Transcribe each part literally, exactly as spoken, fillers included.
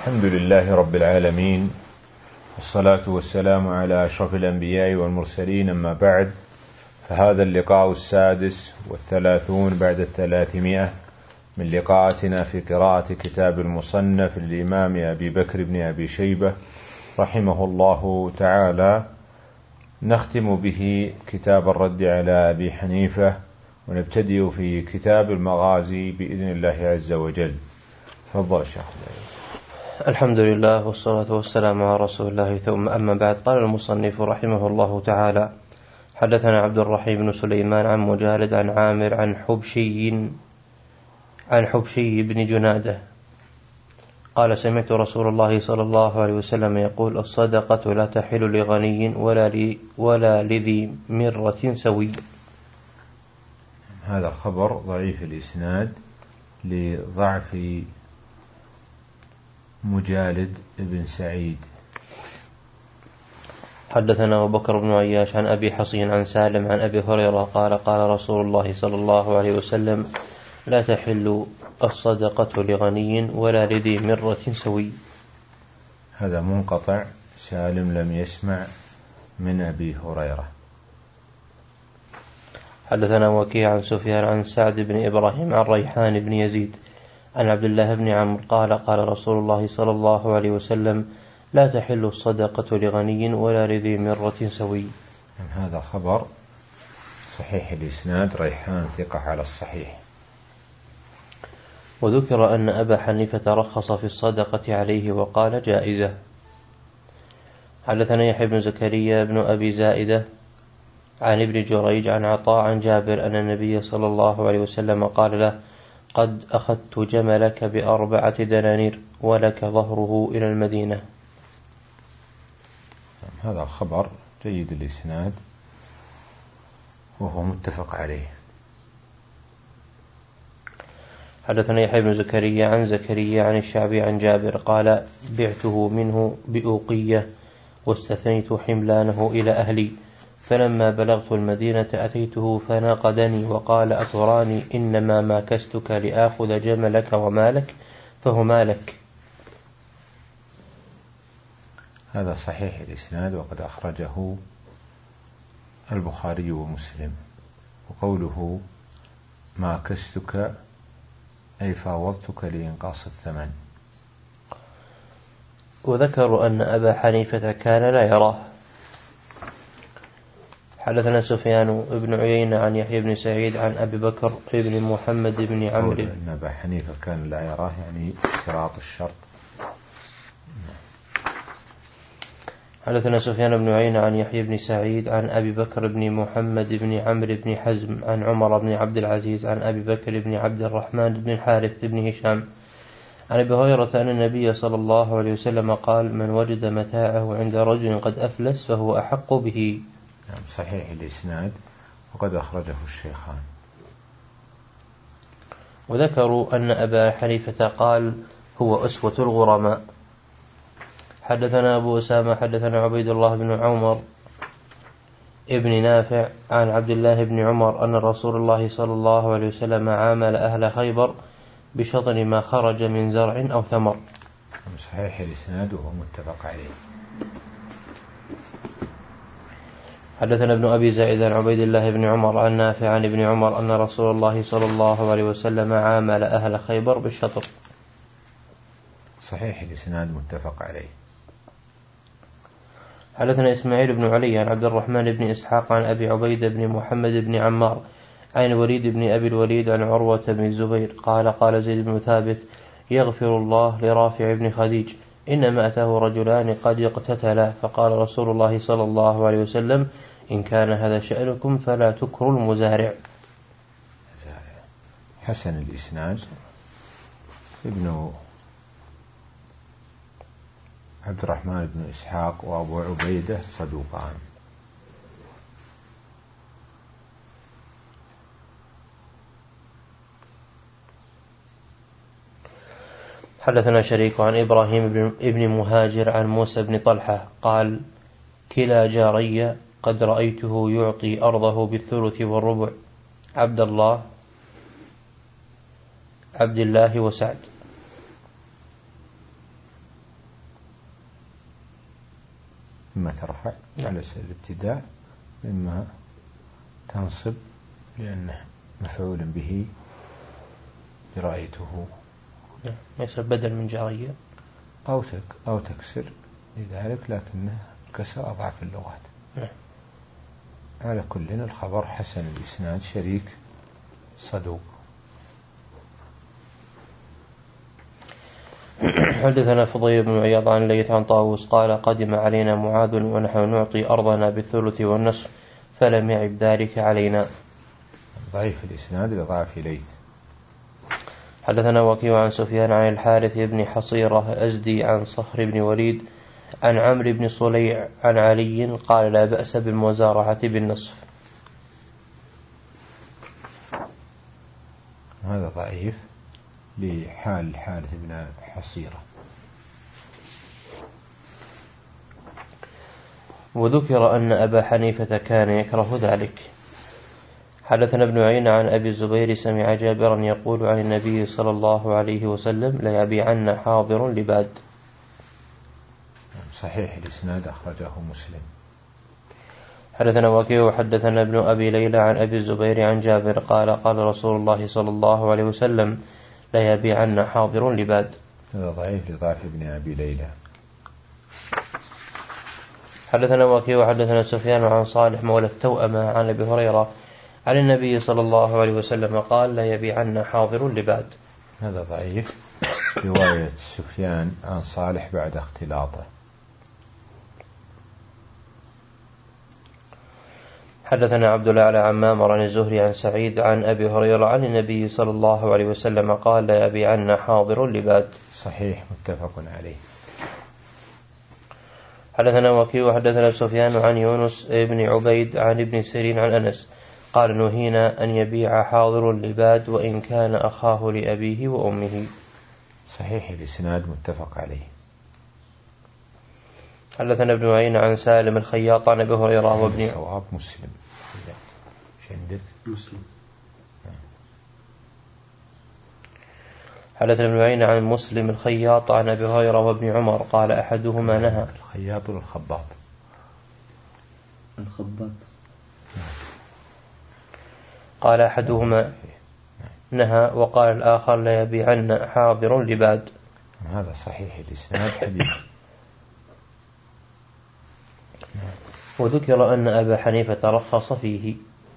الحمد لله رب العالمين، والصلاة والسلام على أشرف الأنبياء والمرسلين، أما بعد، فهذا اللقاء السادس والثلاثون بعد الثلاثمائة من لقاءاتنا في قراءة كتاب المصنف للإمام أبي بكر بن أبي شيبة رحمه الله تعالى. نختم به كتاب الرد على أبي حنيفة، ونبتدئ في كتاب المغازي بإذن الله عز وجل. تفضل شيخ. الحمد لله والصلاة والسلام على رسول الله، ثم أما بعد. قال المصنف رحمه الله تعالى: حدثنا عبد الرحيم بن سليمان عن مجالد عن عامر عن حبشي عن حبشي بن جنادة قال: سمعت رسول الله صلى الله عليه وسلم يقول: الصدقة لا تحل لغني ولا لي ولا لذي مرة سوي. هذا الخبر ضعيف الإسناد لضعف مجالد بن سعيد. حدثنا أبو بكر بن عياش عن أبي حصين عن سالم عن أبي هريرة قال: قال رسول الله صلى الله عليه وسلم: لا تحل الصدقة لغني ولا لذي مرة سوي. هذا منقطع، سالم لم يسمع من أبي هريرة. حدثنا وكيع عن سفيان عن سعد بن إبراهيم عن ريحان بن يزيد عن عبد الله بن عمرو قال: قال رسول الله صلى الله عليه وسلم: لا تحل الصدقة لغني ولا لذي مرة سوي. هذا خبر صحيح الإسناد، ريحان ثقة على الصحيح. وذكر أن أبا حنيفة رخص في الصدقة عليه وقال: جائزة. حدثنا يحيى بن زكريا بن أبي زائدة عن ابن جريج عن عطاء عن جابر أن النبي صلى الله عليه وسلم قال له: قد أخذت جملك بأربعة دنانير ولك ظهره إلى المدينة. هذا الخبر جيد الإسناد وهو متفق عليه. حدثنا يحيى بن زكريا عن زكريا عن الشعبي عن جابر قال: بعته منه بأوقية واستثنيت حملانه إلى أهلي، فلما بلغت المدينة أتيته فناقدني وقال: أتراني إنما ماكستك لآخذ جملك ومالك فهو مالك. هذا صحيح الإسناد وقد أخرجه البخاري ومسلم. وقوله ماكستك أي فاوضتك لإنقاص الثمن. وذكروا أن أبا حنيفة كان لا يراه. حدثنا سفيان بن عيينة عن يحيى بن سعيد عن أبي بكر بن محمد بن عمرو. أن أبا حنيفة كان لا يراه يعني اشتراط الشرط. حدثنا سفيان بن عيينة عن يحيى بن سعيد عن أبي بكر بن محمد بن عمرو بن حزم عن عمر بن عبد العزيز عن أبي بكر بن عبد الرحمن بن الحارث بن هشام عن أبي هريرة أن النبي صلى الله عليه وسلم قال: من وجد متاعه عند رجل قد أفلس فهو أحق به. صحيح الإسناد وقد أخرجه الشيخان. وذكروا أن أبا حنيفة قال: هو أسوة الغرماء. حدثنا أبو أسامة حدثنا عبيد الله بن عمر ابن نافع عن عبد الله بن عمر أن رسول الله صلى الله عليه وسلم عامل أهل خيبر بشطر ما خرج من زرع أو ثمر. صحيح الإسناد وهو متفق عليه. حدثنا ابن أبي زائد عن عبيد الله بن عمر عن نافع عن ابن عمر أن رسول الله صلى الله عليه وسلم عامل أهل خيبر بالشطر. صحيح الإسناد متفق عليه. حدثنا إسماعيل بن علي عن عبد الرحمن بن إسحاق عن أبي عبيدة بن محمد بن عمار عن الوليد بن أبي الوليد عن عروة بن الزبير قال: قال زيد بن ثابت: يغفر الله لرافع بن خديج، إنما أتاه رجلان قد اقتتلا، فقال رسول الله صلى الله عليه وسلم: إن كان هذا شأنكم فلا تكروا المزارع. حسن الإسناد. ابن عبد الرحمن بن إسحاق وأبو عبيدة صدوقان. حدثنا شريك عن إبراهيم بن ابن مهاجر عن موسى بن طلحة قال: كلا جاري قد رأيته يعطي أرضه بالثلث والربع، عبد الله عبد الله وسعد. إما ترفع على سبيل الابتداء، إما تنصب لأنه مفعول به رأيته، ليس بدل من جرية، أو تك أو تكسر لذلك، لكنه كسر أضعف اللغات. نعم. على كل الخبر حسن الإسناد، شريك صدوق. حدثنا فضيل بن عياض عن الليث عن طاووس قال قدم علينا معاذ ونحن نعطي أرضنا بالثلث والنصف فلم يعب ذلك علينا. ضعيف الإسناد لضعف ليث. حدثنا وكيع عن سفيان عن الحارث بن حصيرة أزدي عن صخر بن وليد عن عمرو بن صليع عن علي قال لا بأس بالمزارعة بالنصف. هذا ضعيف لحال الحارث بن حصيرة. وذكر أن أبا حنيفة كان يكره ذلك. حدثنا ابن عيينة عن أبي الزبير سمع جابرا يقول عن النبي صلى الله عليه وسلم لا يبيعن حاضر لباد. صحيح الإسناد، أخرجه مسلم. حدثنا وكيع وحدثنا ابن أبي ليلى عن أبي الزبير عن جابر قال قال رسول الله صلى الله عليه وسلم لا يبيعن حاضر لباد. هذا ضعيف لضعف ابن أبي ليلى. حدثنا وكيع وحدثنا سفيان عن صالح مولى التوأمة عن أبي هريرة عن النبي صلى الله عليه وسلم قال لا يبيعن حاضر لباد. هذا ضعيف، رواية سفيان عن صالح بعد اختلاطه. حدثنا عبد الأعلى عن مامر عن الزهري عن سعيد عن أبي هريرة عن النبي صلى الله عليه وسلم قال لا يبيعن حاضر لباد. صحيح متفق عليه. حدثنا وكيع وحدثنا سفيان عن يونس بن عبيد عن ابن سيرين عن أنس قال نهينا أن يبيع حاضر لباد وإن كان أخاه لأبيه وأمه. صحيح الإسناد متفق عليه. حدثنا ابن عيينة عن سالم الخياط عن أبي هريرة وابن صواب مسلم. ايش عندك؟ مسلم. حدثنا ابن عيينة عن مسلم الخياط عن أبي هريرة وابن عمر قال أحدهما نهى. الخياط ولا الخباط؟ الخباط. قال أحدهما نهى وقال الآخر لا يبيعن حاضر لباد. هذا صحيح الإسناد حديث. وذكر أن أبا حنيفة رخص فيه.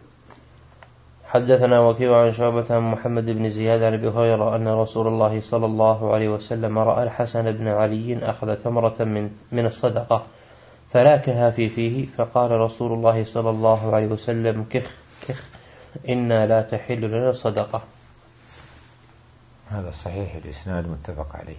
حدثنا وكيع عن شعبة عن محمد بن زياد عن أبي هريرة أن رسول الله صلى الله عليه وسلم رأى الحسن بن علي أخذ تمرة من, من الصدقة فلاكها في فيه فقال رسول الله صلى الله عليه وسلم كخ كخ إنا لا تحل لنا الصدقة. هذا صحيح الإسناد متفق عليه.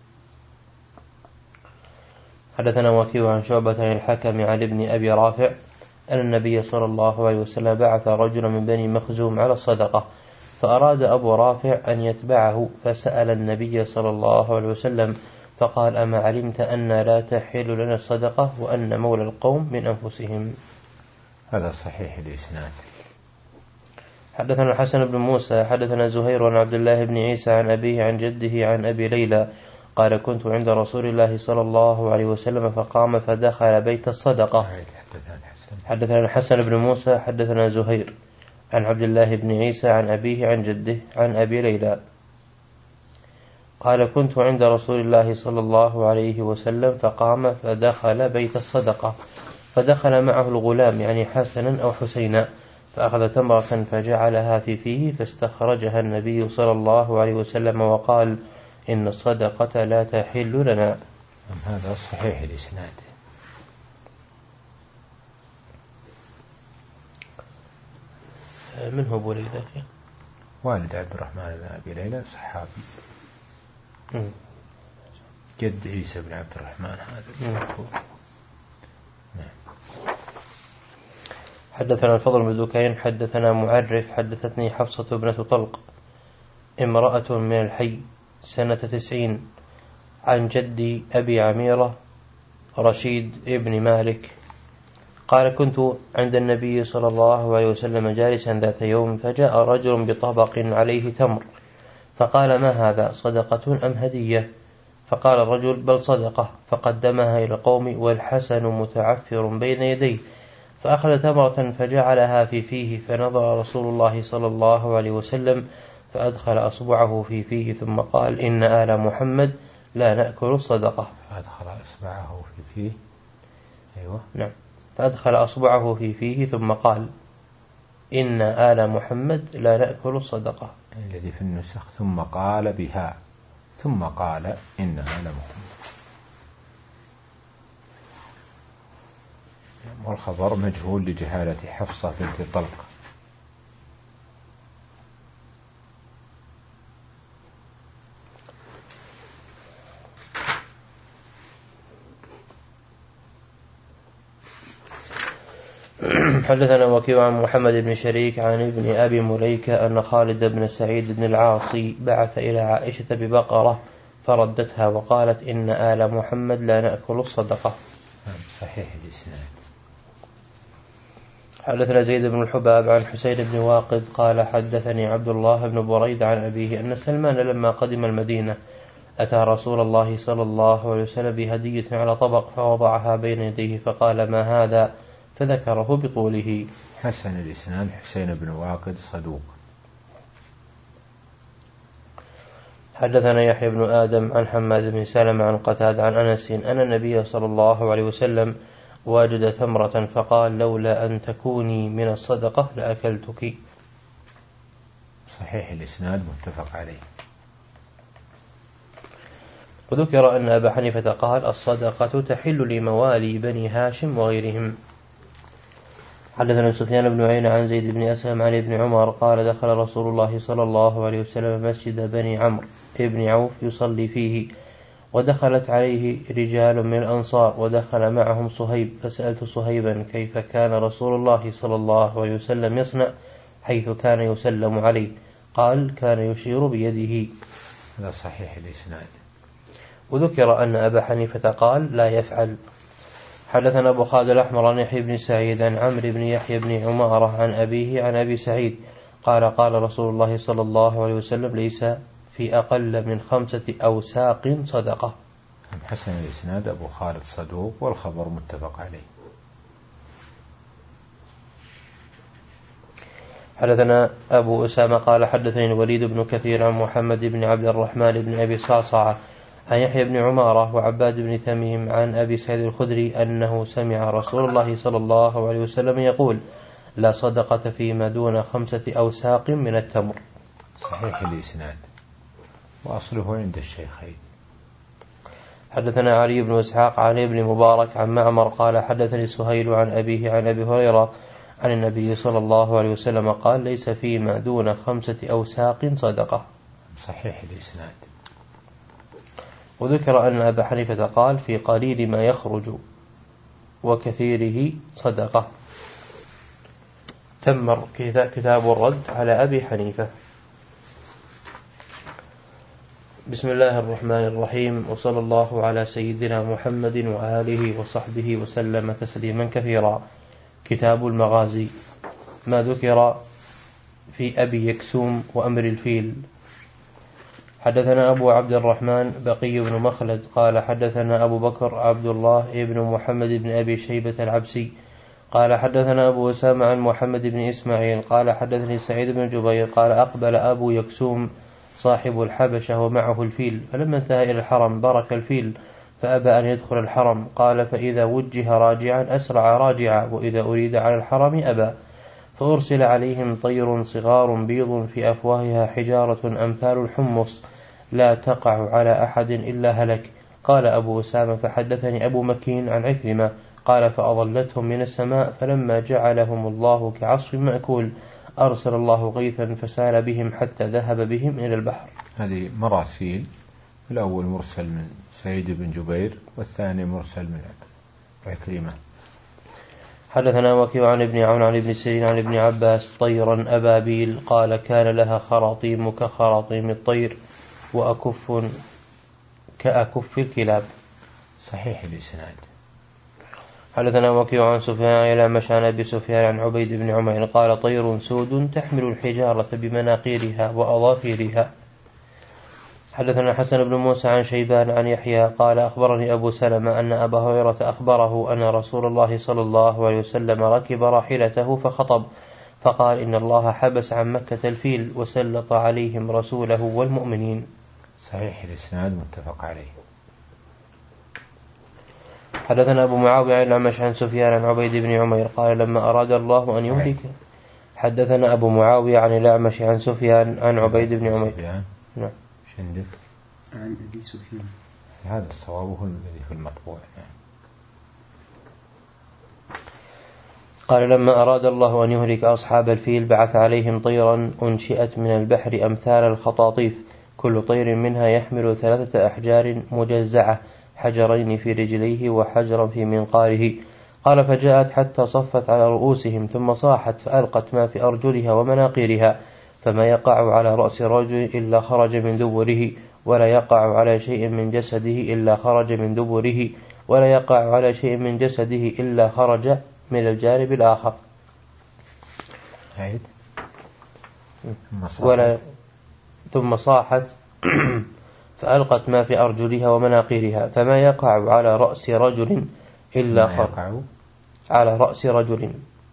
حدثنا وكيع عن شعبة عن الحكم عن ابن أبي رافع أن النبي صلى الله عليه وسلم بعث رجلا من بني مخزوم على الصدقة فأراد أبو رافع أن يتبعه فسأل النبي صلى الله عليه وسلم فقال أما علمت أن لا تحل لنا الصدقة وأن مولى القوم من أنفسهم. هذا صحيح الإسناد. حدثنا الحسن بن موسى حدثنا زهير عن عبد الله بن عيسى عن أبيه عن جده عن أبي ليلى قال كنت عند رسول الله صلى الله عليه وسلم فقام فدخل بيت الصدقة. حدثنا الحسن بن موسى حدثنا زهير عن عبد الله بن عيسى عن أبيه عن جده عن أبي ليلى قال كنت عند رسول الله صلى الله عليه وسلم فقام فدخل بيت الصدقة فدخل معه الغلام يعني حسنا أو حسينا فأخذ تمرة فجعلها في فيه فاستخرجها النبي صلى الله عليه وسلم وقال إن الصدقة لا تحل لنا. هذا صحيح الإسناد. من هو أبو ليلى؟ والد عبد الرحمن بن أبي ليلى صحابي. جد عيسى بن عبد الرحمن هذا. حدثنا الفضل بن دكين حدثنا معرف حدثتني حفصة ابنة طلق امرأة من الحي سنة تسعين عن جدي أبي عميرة رشيد ابن مالك قال كنت عند النبي صلى الله عليه وسلم جالسا ذات يوم فجاء رجل بطبق عليه تمر فقال ما هذا صدقة أم هدية فقال الرجل بل صدقة، فقدمها إلى القوم والحسن متعفر بين يديه، فأخذ تمرة فجعلها في فيه، فنظر رسول الله صلى الله عليه وسلم فأدخل أصبعه في فيه ثم قال إن آل محمد لا نأكل الصدقة. فأدخل أصبعه في فيه أيوة نعم فأدخل أصبعه في فيه ثم قال إن آل محمد لا نأكل الصدقة. الذي في النسخ ثم قال بها ثم قال إن آل محمد، والخبر مجهول لجهالة حفصة بنت طلق. حدثنا وكيع عن محمد بن شريك عن ابن أبي مليكة أن خالد بن سعيد بن العاصي بعث إلى عائشة ببقرة فردتها وقالت إن آل محمد لا نأكل الصدقة. صحيح الإسناد. حدثنا زيد بن الحباب عن حسين بن واقد قال حدثني عبد الله بن بريد عن أبيه أن سلمان لما قدم المدينة أتى رسول الله صلى الله عليه وسلم بهدية على طبق فوضعها بين يديه فقال ما هذا؟ فذكره بطوله. حسن الإسناد. حسين بن واقد صدوق. حدثنا يحيى بن آدم عن حماد بن سلمة عن قتادة عن أنس أن النبي صلى الله عليه وسلم وجد تمرة فقال لولا أن تكوني من الصدقة لأكلتك. صحيح الإسناد متفق عليه. وذكر أن أبا حنيفة قال الصدقة تحل لموالي بني هاشم وغيرهم. حدثنا سفيان بن عيينة عن زيد بن أسلم عن ابن عمر قال دخل رسول الله صلى الله عليه وسلم مسجد بني عمرو ابن عوف يصلي فيه، ودخلت عليه رجال من الأنصار ودخل معهم صهيب، فسألت صهيبا كيف كان رسول الله صلى الله عليه وسلم يصنع حيث كان يسلم عليه؟ قال كان يشير بيده. هذا صحيح الإسناد. وذكر أن أبا حنيفة قال لا يفعل. حدثنا أبو خالد الأحمر عن يحيى بن سعيد عن عمرو بن يحيى بن عمارة عن أبيه عن أبي سعيد قال قال رسول الله صلى الله عليه وسلم ليس في أقل من خمسة أوساق صدقة. حسن الإسناد. أبو خالد صدوق والخبر متفق عليه. حدثنا أبو أسامة قال حدثني الوليد بن كثير عن محمد بن عبد الرحمن بن أبي صعصعة عن يحيى بن عمارة وعباد بن تميم عن أبي سعيد الخدري أنه سمع رسول الله صلى الله عليه وسلم يقول لا صدقة فيما دون خمسة أوساق من التمر. صحيح الإسناد وأصله عند الشيخين. حدثنا علي بن إسحاق عن ابن مبارك عن معمر قال حدثني سهيل عن أبيه عن أبي هريرة عن النبي صلى الله عليه وسلم قال ليس فيما دون خمسة أوساق صدقة. صحيح الإسناد. وذكر أن أبا حنيفة قال في قليل ما يخرج وكثيره صدقة. تمر كتاب الرد على أبي حنيفة. بسم الله الرحمن الرحيم، وصلى الله على سيدنا محمد وآله وصحبه وسلم تسليما كثيرا. كتاب المغازي. ما ذكر في أبي يكسوم وأمر الفيل. حدثنا أبو عبد الرحمن بقي بن مخلد قال حدثنا أبو بكر عبد الله بن محمد بن أبي شيبة العبسي قال حدثنا أبو أسامة عن محمد بن إسماعيل قال حدثني سعيد بن جبير قال أقبل أبو يكسوم صاحب الحبشة ومعه الفيل، فلما انتهى إلى الحرم برك الفيل فأبى أن يدخل الحرم، قال فإذا وجه راجعا أسرع راجعا، وإذا أريد على الحرم أبى، فأرسل عليهم طير صغار بيض في أفواهها حجارة أمثال الحمص لا تقع على أحد إلا هلك. قال أبو أسامة فحدثني أبو مكين عن عكرمة قال فأضلتهم من السماء، فلما جعلهم الله كعصف مأكول أرسل الله غيثا فسال بهم حتى ذهب بهم إلى البحر. هذه مراسيل، الأول مرسل من سعيد بن جبير والثاني مرسل من عكرمة. حدثنا وكيع عن ابن عون عن ابن سيرين عن ابن عباس طيرا أبابيل قال كان لها خراطيم كخراطيم الطير وأكف كأكف الكلاب. صحيح الإسناد. حدثنا وكيع عن سفيان إلى مشان أبي سفيان عن عبيد بن عمير قال طير سود تحمل الحجارة بمناقيرها وأظافيرها. حدثنا حسن بن موسى عن شيبان عن يحيى قال أخبرني أبو سلمة أن أبا هريرة أخبره أن رسول الله صلى الله عليه وسلم ركب راحلته فخطب فقال إن الله حبس عن مكة الفيل وسلط عليهم رسوله والمؤمنين. صحيح الإسناد متفق عليه. حدثنا أبو معاوية عن الأعمش عن سفيان عن عبيد بن عمير قال لما أراد الله أن يهلك. حدثنا أبو معاوية عن الأعمش عن سفيان عن عبيد بن عمير. نعم. عندك عن أبي سفيان هذا الصواب هو الذي في المطبوع. قال لما أراد الله أن يهلك أصحاب الفيل بعث عليهم طيرا أنشئت من البحر أمثال الخطاطيف كل طير منها يحمل ثلاثة أحجار مجزعة حجرين في رجليه وحجرا في منقاره. قال فجاءت حتى صفت على رؤوسهم ثم صاحت فألقت ما في أرجلها ومناقيرها فما يقع على رأس رجل إلا خرج من دبره ولا يقع على شيء من جسده إلا خرج من دبره ولا يقع على شيء من جسده إلا خرج من الجانب الآخر. ولا ثم صاحت فألقت ما في أرجلها ومناقيرها فما يقع على رأس رجل إلا خرج على رأس رجل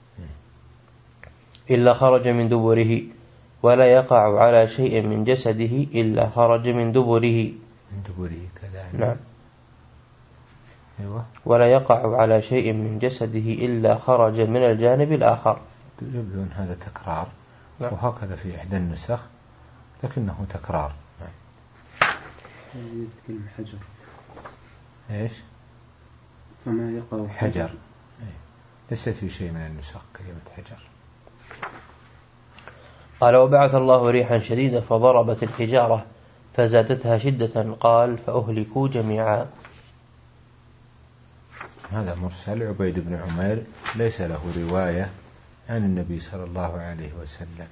إلا خرج من دبره ولا يقع على شيء من جسده إلا خرج من دبره. من دبره كذا. نعم. أيوة. ولا يقع على شيء من جسده إلا خرج من الجانب الآخر. يبدو هذا تكرار. نعم. وهكذا في إحدى النسخ لكنه تكرار. نعم. كلمة حجر. إيش؟ فما يقع حجر. ليس في شيء من النسخ كلمة حجر. قال وبعث الله ريحا شديدة فضربت الحجارة فزادتها شدة قال فأهلكوا جميعا. هذا مرسل. عبيد بن عمير ليس له رواية عن النبي صلى الله عليه وسلم.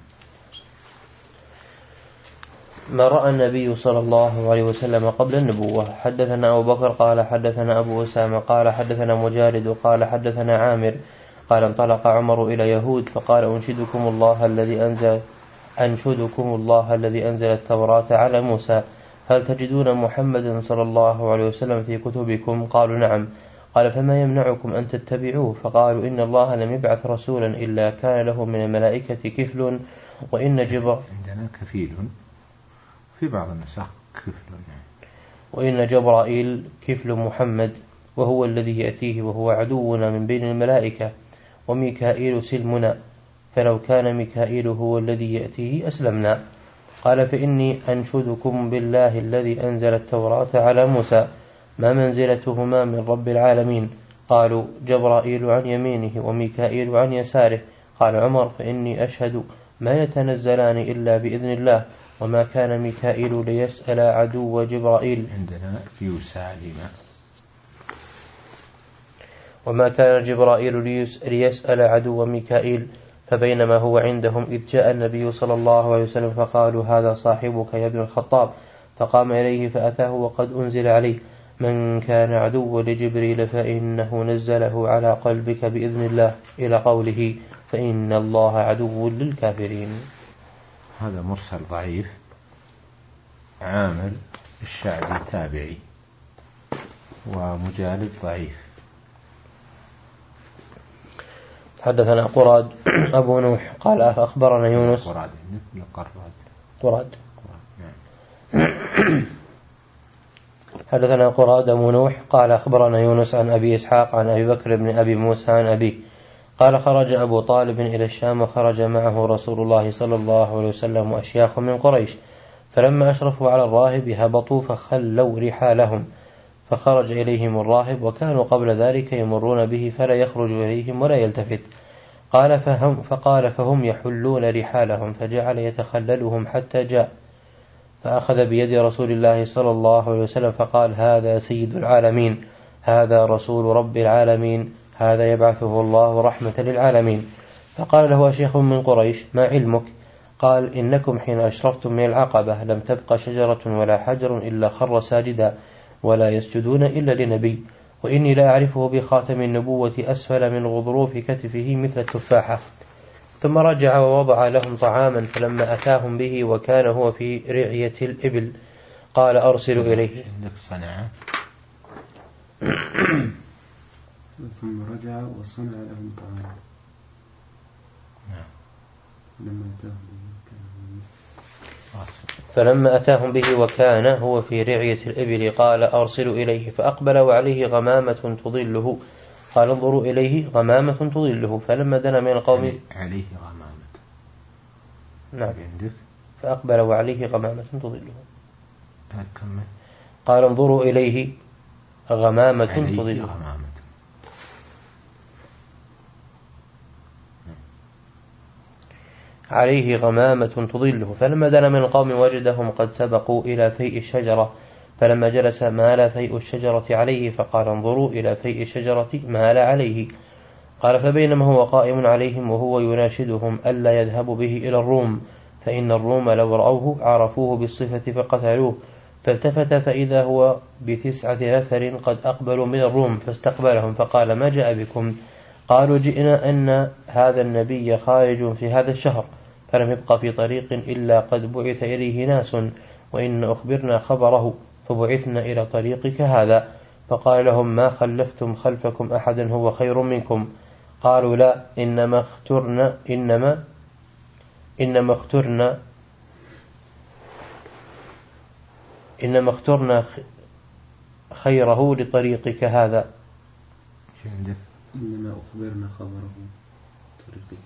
ما رأى النبي صلى الله عليه وسلم قبل النبوة. حدثنا أبو بكر قال حدثنا أبو أسامة قال حدثنا مجالد قال حدثنا عامر قال انطلق عمر إلى يهود فقال أنشدكم الله الذي أنزل أنشدكم الله الذي أنزل التوراة على موسى هل تجدون محمدا صلى الله عليه وسلم في كتبكم؟ قالوا نعم. قال فما يمنعكم أن تتبعوه؟ فقالوا إن الله لم يبعث رسولا إلا كان له من الملائكة كفل وإن جبر عندنا كفيل في بعض النسخ كفل وإن جبرائيل كفل محمد وهو الذي يأتيه وهو عدونا من بين الملائكة وميكائيل سلمنا فلو كان ميكائيل هو الذي يأتيه أسلمنا. قال فإني أنشدكم بالله الذي أنزل التوراة على موسى ما منزلتهما من رب العالمين؟ قالوا جبرائيل عن يمينه وميكائيل عن يساره. قال عمر فإني أشهد ما يتنزلان إلا بإذن الله وما كان ميكائيل ليسأل عدو جبرائيل. عندنا يسالم وما كان جبرائيل ليسأل عدو ميكائيل. فبينما هو عندهم إذ جاء النبي صلى الله عليه وسلم فقالوا هذا صاحبك يا ابن الخطاب فقام إليه فأتاه وقد أنزل عليه من كان عدو لجبريل فإنه نزله على قلبك بإذن الله إلى قوله فإن الله عدو للكافرين. هذا مرسل ضعيف. عامر الشعبي تابعي ومجالد ضعيف. حدثنا قراد أبو نوح قال أخبرنا يونس. قراد قراد حدثنا قراد أبو نوح قال أخبرنا يونس عن أبي إسحاق عن أبي بكر بن أبي موسى عن أبي قال خرج أبو طالب إلى الشام وخرج معه رسول الله صلى الله عليه وسلم وأشياخ من قريش فلما أشرفوا على الراهب هبطوا فخلوا رحالهم فخرج إليهم الراهب وكانوا قبل ذلك يمرون به فلا يخرج إليهم ولا يلتفت. قال فهم فقال فهم يحلون رحالهم فجعل يتخللهم حتى جاء فأخذ بيد رسول الله صلى الله عليه وسلم فقال هذا سيد العالمين هذا رسول رب العالمين هذا يبعثه الله رحمة للعالمين. فقال له شيخ من قريش ما علمك؟ قال إنكم حين أشرفتم من العقبة لم تبق شجرة ولا حجر إلا خر ساجدا ولا يسجدون إلا لنبي وإني لا أعرفه بخاتم النبوة أسفل من غضروف كتفه مثل التفاحة. ثم رجع ووضع لهم طعاما فلما أتاهم به وكان هو في رعية الإبل قال أرسل إليه. صنع ثم رجع وصنع لهم طعاما لما أتاهم فلما أتاهم به وكان هو في رعية الإبل قال أرسل إليه فأقبل وعليه غمامة تظله قال انظروا إليه غمامة تظله فلما دنا من القوم عليه غمامة نعم فأقبل وعليه غمامة تظله أكمل. قال انظروا إليه غمامة تظله غمامة. عليه غمامة تظله فلما دنا من القوم وجدهم قد سبقوا إلى فيء الشجرة فلما جلس مال فيء الشجرة عليه فقال انظروا إلى فيء الشجرة مال عليه. قال فبينما هو قائم عليهم وهو يناشدهم ألا يذهبوا به إلى الروم فإن الروم لو رأوه عرفوه بالصفة فقتلوه فالتفت فإذا هو بتسعة نفر قد أقبلوا من الروم فاستقبلهم فقال ما جاء بكم؟ قالوا جئنا أن هذا النبي خارج في هذا الشهر فلم يبق في طريق إلا قد بعث إليه ناس وإن أخبرنا خبره فبعثنا إلى طريقك هذا. فقال لهم ما خلفتم خلفكم أحدا هو خير منكم؟ قالوا لا إنما اخترنا إنما إنما اخترنا إنما اخترنا خيره لطريقك هذا. إنما أخبرنا خبره طريقي.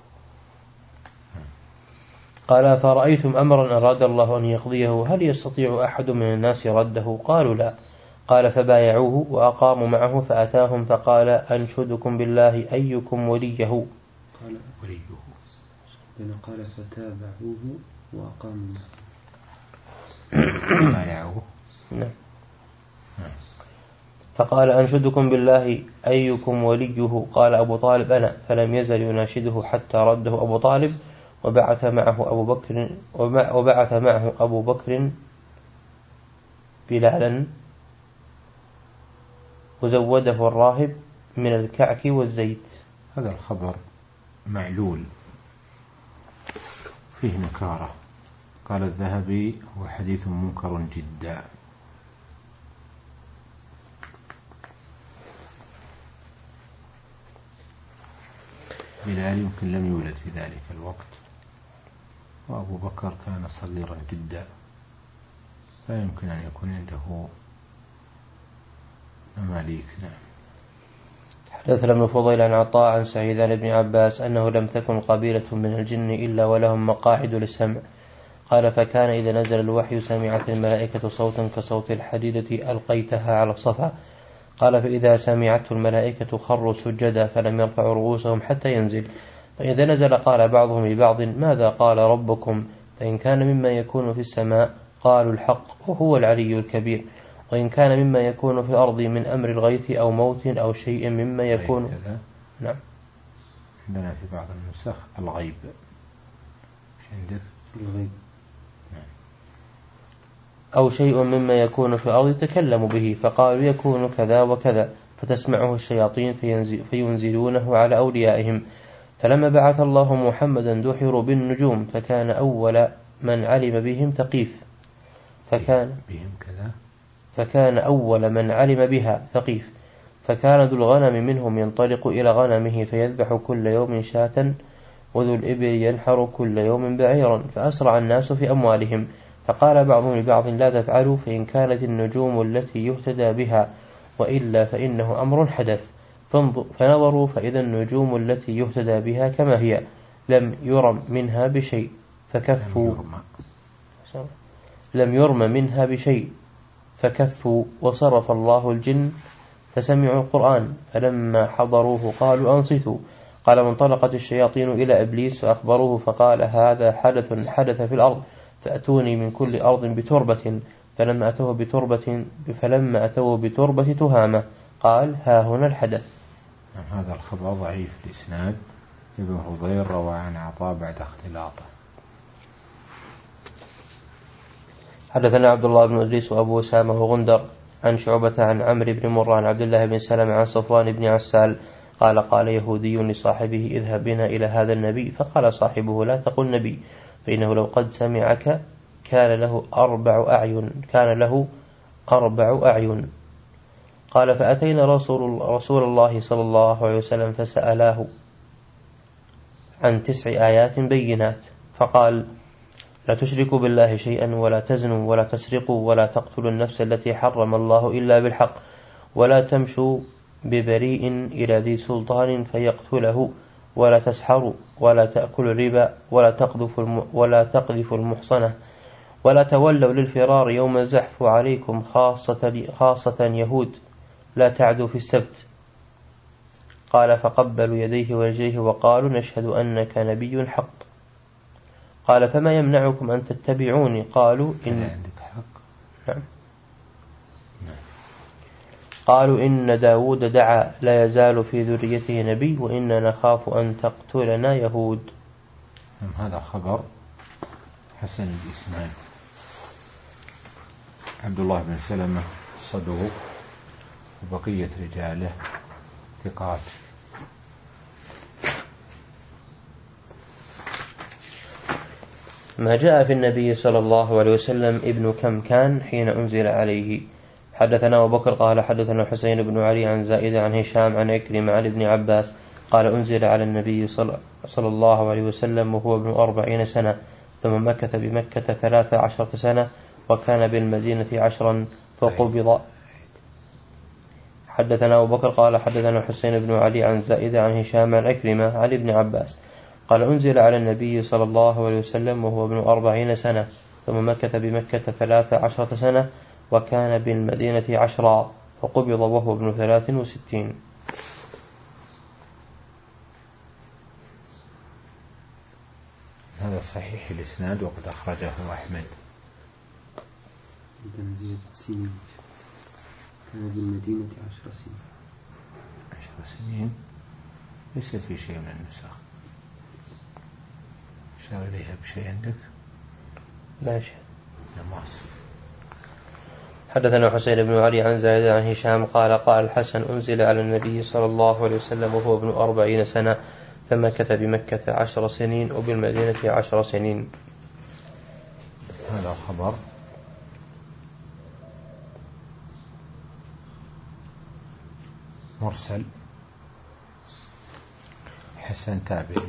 قال فرأيتم أمرا أراد الله أن يقضيه هل يستطيع أحد من الناس رده؟ قالوا لا. قال فبايعوه وأقاموا معه فأتاهم فقال أنشدكم بالله أيكم وليه؟ قال وليه لأنه قال فتابعوه وأقاموا معه بايعوه نعم. فقال أنشدكم بالله أيكم وليه؟ قال أبو طالب أنا. فلم يزل يناشده حتى رده أبو طالب وبعث معه أبو بكر وبعث معه أبو بكر بلالا وزوده الراهب من الكعك والزيت. هذا الخبر معلول فيه نكارة. قال الذهبي هو حديث منكر جدا. بلال يمكن لم يولد في ذلك الوقت وأبو بكر كان صغيرا جدا لا يمكن أن يكون عنده مماليك. نعم. حدث ابن فضيل عن عطاء عن سعيد عن ابن عباس أنه لم تكن قبيلة من الجن إلا ولهم مقاعد للسمع. قال فكان إذا نزل الوحي سمعت الملائكة صوتا كصوت الحديدة ألقيتها على الصفا. قال فإذا سمعته الملائكة خروا سجدا فلم يرفعوا رؤوسهم حتى ينزل. فإذا نزل قال بعضهم لبعض ماذا قال ربكم؟ فإن كان مما يكون في السماء قالوا الحق وهو العلي الكبير وإن كان مما يكون في الأرض من أمر الغيث أو موت أو شيء مما يكون نعم. عندنا في بعض النسخ الغيب. عندك الغيب أو شيء مما يكون في الأرض تكلموا به فقالوا يكون كذا وكذا فتسمعه الشياطين فينزلونه على أوليائهم. فلما بعث الله محمدا دحروا بالنجوم فكان أول من علم بهم ثقيف فكان بهم كذا فكان أول من علم بها ثقيف فكان ذو الغنم منهم ينطلق إلى غنمه فيذبح كل يوم شاة وذو الإبل ينحر كل يوم بعيرا فأسرع الناس في أموالهم. فقال بعضهم لبعض لا تفعلوا فإن كانت النجوم التي يهتدى بها وإلا فإنه أمر حدث. فنظروا فإذا النجوم التي يهتدى بها كما هي لم يرم منها بشيء فكفوا لم يرم منها بشيء فكفوا وصرف الله الجن فسمعوا القرآن فلما حضروه قالوا أنصتوا. قال وانطلقت الشياطين إلى إبليس فأخبروه فقال هذا حدث حدث في الأرض فأتوني من كل أرض بتربة. فلما أتوه بتربة فلما أتوه بتربة تهامة قال ها هنا الحدث. هذا الخبر ضعيف الإسناد. ابن فضيل روى عن عطاء بعد اختلاطه. حدثنا عبد الله بن إدريس وأبو أسامة وغندر عن شعبة عن عمرو بن مرة عن عبد الله بن سلم عن صفوان بن عسال قال قال يهودي لصاحبه اذهب بنا إلى هذا النبي. فقال صاحبه لا تقل نبي فإنه لو قد سمعك كان له أربع أعين كان له أربع أعين. قال فأتينا رسول, رسول الله صلى الله عليه وسلم فسألاه عن تسع آيات بينات فقال لا تشركوا بالله شيئا ولا تزنوا ولا تسرقوا ولا تقتلوا النفس التي حرم الله إلا بالحق ولا تمشوا ببريء إلى ذي سلطان فيقتله ولا تسحروا ولا تأكلوا الربا ولا تقذفوا ولا تقذفوا المحصنة ولا تولوا للفرار يوم الزحف عليكم خاصة, خاصة يهود لا تعدوا في السبت. قال فقبلوا يديه ورجليه وقالوا نشهد أنك نبي حق. قال فما يمنعكم أن تتبعوني؟ قالوا إن عندك حق. نعم. قالوا إن داود دعا لا يزال في ذريته نبي وإنا نخاف أن تقتلنا يهود. هذا خبر حسن الإسناد. عبد الله بن سلمة صدوق وبقية رجاله ثقات. ما جاء في النبي صلى الله عليه وسلم ابن كم كان حين أنزل عليه. حدثنا أبو بكر قال حدثنا حسين بن علي عن زائدة عن هشام عن عكرمة عن ابن عباس قال أنزل على النبي صلى الله عليه وسلم وهو ابن أربعين سنة ثم مكث بمكة ثلاث عشرة سنة وكان بالمدينة عشرا فقبض. حدثنا أبو بكر قال حدثنا حسين بن علي عن زائدة عن هشام عن عكرمة عن ابن عباس قال أنزل على النبي صلى الله عليه وسلم وهو ابن أربعين سنة ثم مكث بمكة ثلاث عشرة سنة وكان بالمدينة عشرا فقبض وهو ابن ثلاث وستين. هذا صحيح الإسناد وقد أخرجه أحمد. سنين كان بالمدينة عشر سنين. عشر سنين ليس في شيء من النسخ. شار إليها بشيء عندك؟ ماشي. نماس. حدثنا حسين بن علي عن زائد عن هشام قال قال الحسن أنزل على النبي صلى الله عليه وسلم وهو ابن أربعين سنة ثم مكث بمكة عشر سنين وبالمدينة عشر سنين. هذا خبر مرسل حسن تابعي.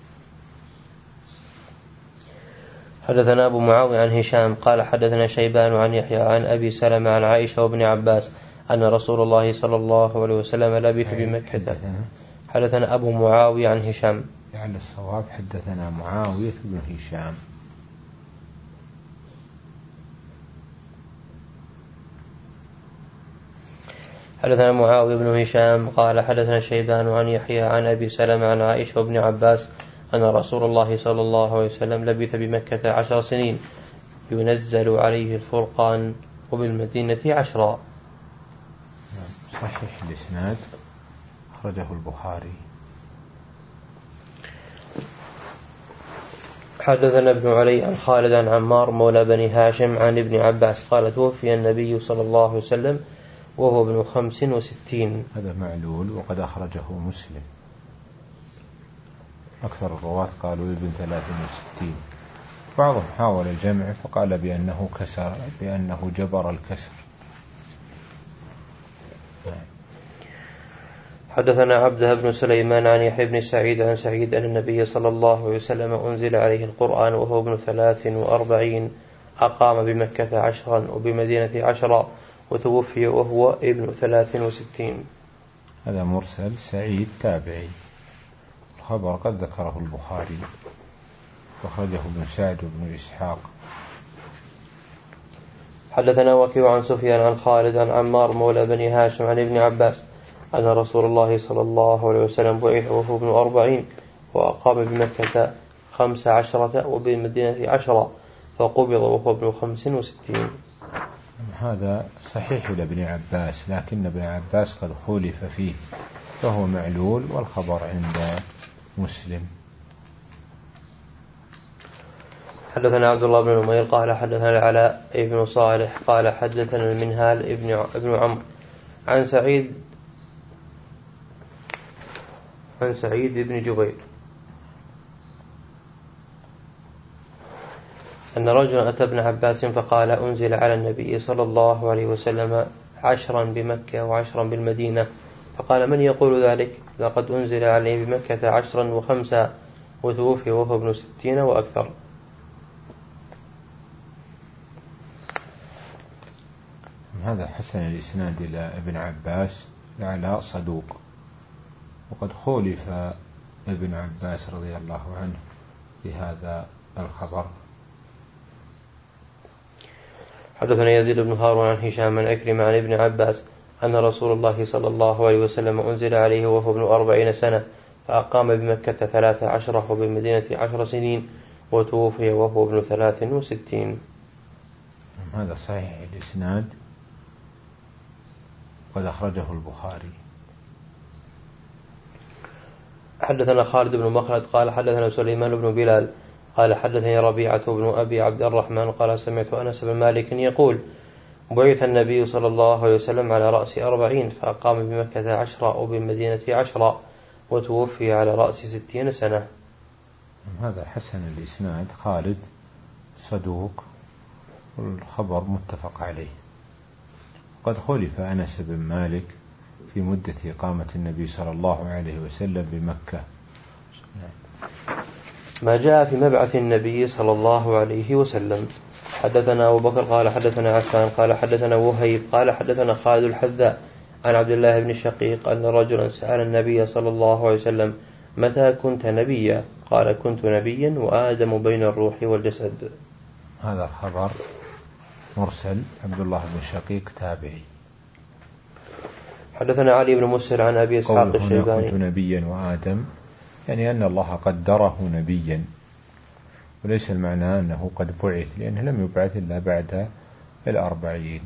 حدثنا أبو معاوية عن هشام قال حدثنا شيبان عن يحيى عن أبي سلمة عن عائشة وابن عباس أن رسول الله صلى الله عليه وسلم لبث بمكة. حدثنا أبو معاوية عن هشام لعل الصواب حدثنا معاوية بن هشام. حدثنا معاوية بن هشام قال حدثنا شيبان عن يحيى عن أبي سلمة عن عائشة وابن عباس أن رسول الله صلى الله عليه وسلم لبث بمكة عشر سنين ينزل عليه الفرقان وبالمدينة عشرا. صحيح الإسناد أخرجه البخاري. حدثنا ابن علي عن خالد عن عمار مولى بني هاشم عن ابن عباس قال توفي النبي صلى الله عليه وسلم وهو ابن خمس وستين. هذا معلول وقد أخرجه مسلم. أكثر الرواة قالوا ابن ثلاث وستين. بعضهم حاول الجمع فقال بأنه كسر بأنه جبر الكسر. حدثنا عبده بن سليمان عن يحيى بن سعيد عن سعيد أن النبي صلى الله عليه وسلم أنزل عليه القرآن وهو ابن ثلاث وأربعين أقام بمكة عشرا وبمدينة عشرا وتوفي وهو ابن ثلاث وستين. هذا مرسل سعيد تابعي. الخبر قد ذكره البخاري وأخرجه ابن سعد وابن إسحاق. حدثنا وكيع عن سفيان عن خالد عن عمار مولى بني هاشم عن ابن عباس أن رسول الله صلى الله عليه وسلم بعث وهو ابن أربعين وأقام بمكة خمس عشرة وبالمدينة عشرة فقبض وهو ابن خمس وستين. هذا صحيح لابن عباس لكن ابن عباس قد خولف فيه فهو معلول والخبر عند مسلم. حدثنا عبد الله بن نمير قال حدثنا العلاء ابن صالح قال حدثنا المنهال ابن ابن عمرو عن سعيد عن سعيد بن جبير أن رجلا أتى ابن عباس فقال أنزل على النبي صلى الله عليه وسلم عشرا بمكة وعشرا بالمدينة، فقال من يقول ذلك؟ لقد أنزل عليه بمكة عشرا وخمسا وتوفي وهو ابن ستين وأكثر. هذا حسن الإسناد إلى ابن عباس لعل صدوق، وقد خولف ابن عباس رضي الله عنه بهذا الخبر. حدثنا يزيد بن هارون عن هشام عن عكرمة عن ابن عباس أن رسول الله صلى الله عليه وسلم أنزل عليه وهو ابن أربعين سنة فأقام بمكة ثلاث عشرة وبالمدينة عشر سنين وتوفي وهو ابن ثلاث وستين. هذا صحيح الإسناد قد أخرجه البخاري. حدثنا خالد بن مخلد قال حدثنا سليمان بن بلال قال حدثني ربيعة بن أبي عبد الرحمن قال سمعت أنس بن مالك يقول بعث النبي صلى الله عليه وسلم على رأس أربعين فأقام بمكة عشرة وبالمدينة عشرة وتوفي على رأس ستين سنة. هذا حسن الإسناد، خالد صدوق والخبر متفق عليه. قد خلف أنس بن مالك في مدة إقامة النبي صلى الله عليه وسلم بمكة. ما جاء في مبعث النبي صلى الله عليه وسلم. حدثنا أبو بكر قال حدثنا عفان قال حدثنا وهيب قال حدثنا خالد الحذاء عن عبد الله بن الشقيق أن رجلا سأل النبي صلى الله عليه وسلم متى كنت نبيا؟ قال كنت نبيا وآدم بين الروح والجسد. هذا الخبر مرسل، عبد الله بن الشقيق تابعي. حدثنا علي بن مسهر عن أبي إسحاق الشيباني كنت نبيا وآدم، يعني أن الله قدره نبيا، وليس المعنى أنه قد بعث، لأنه لم يبعث إلا بعد الأربعين.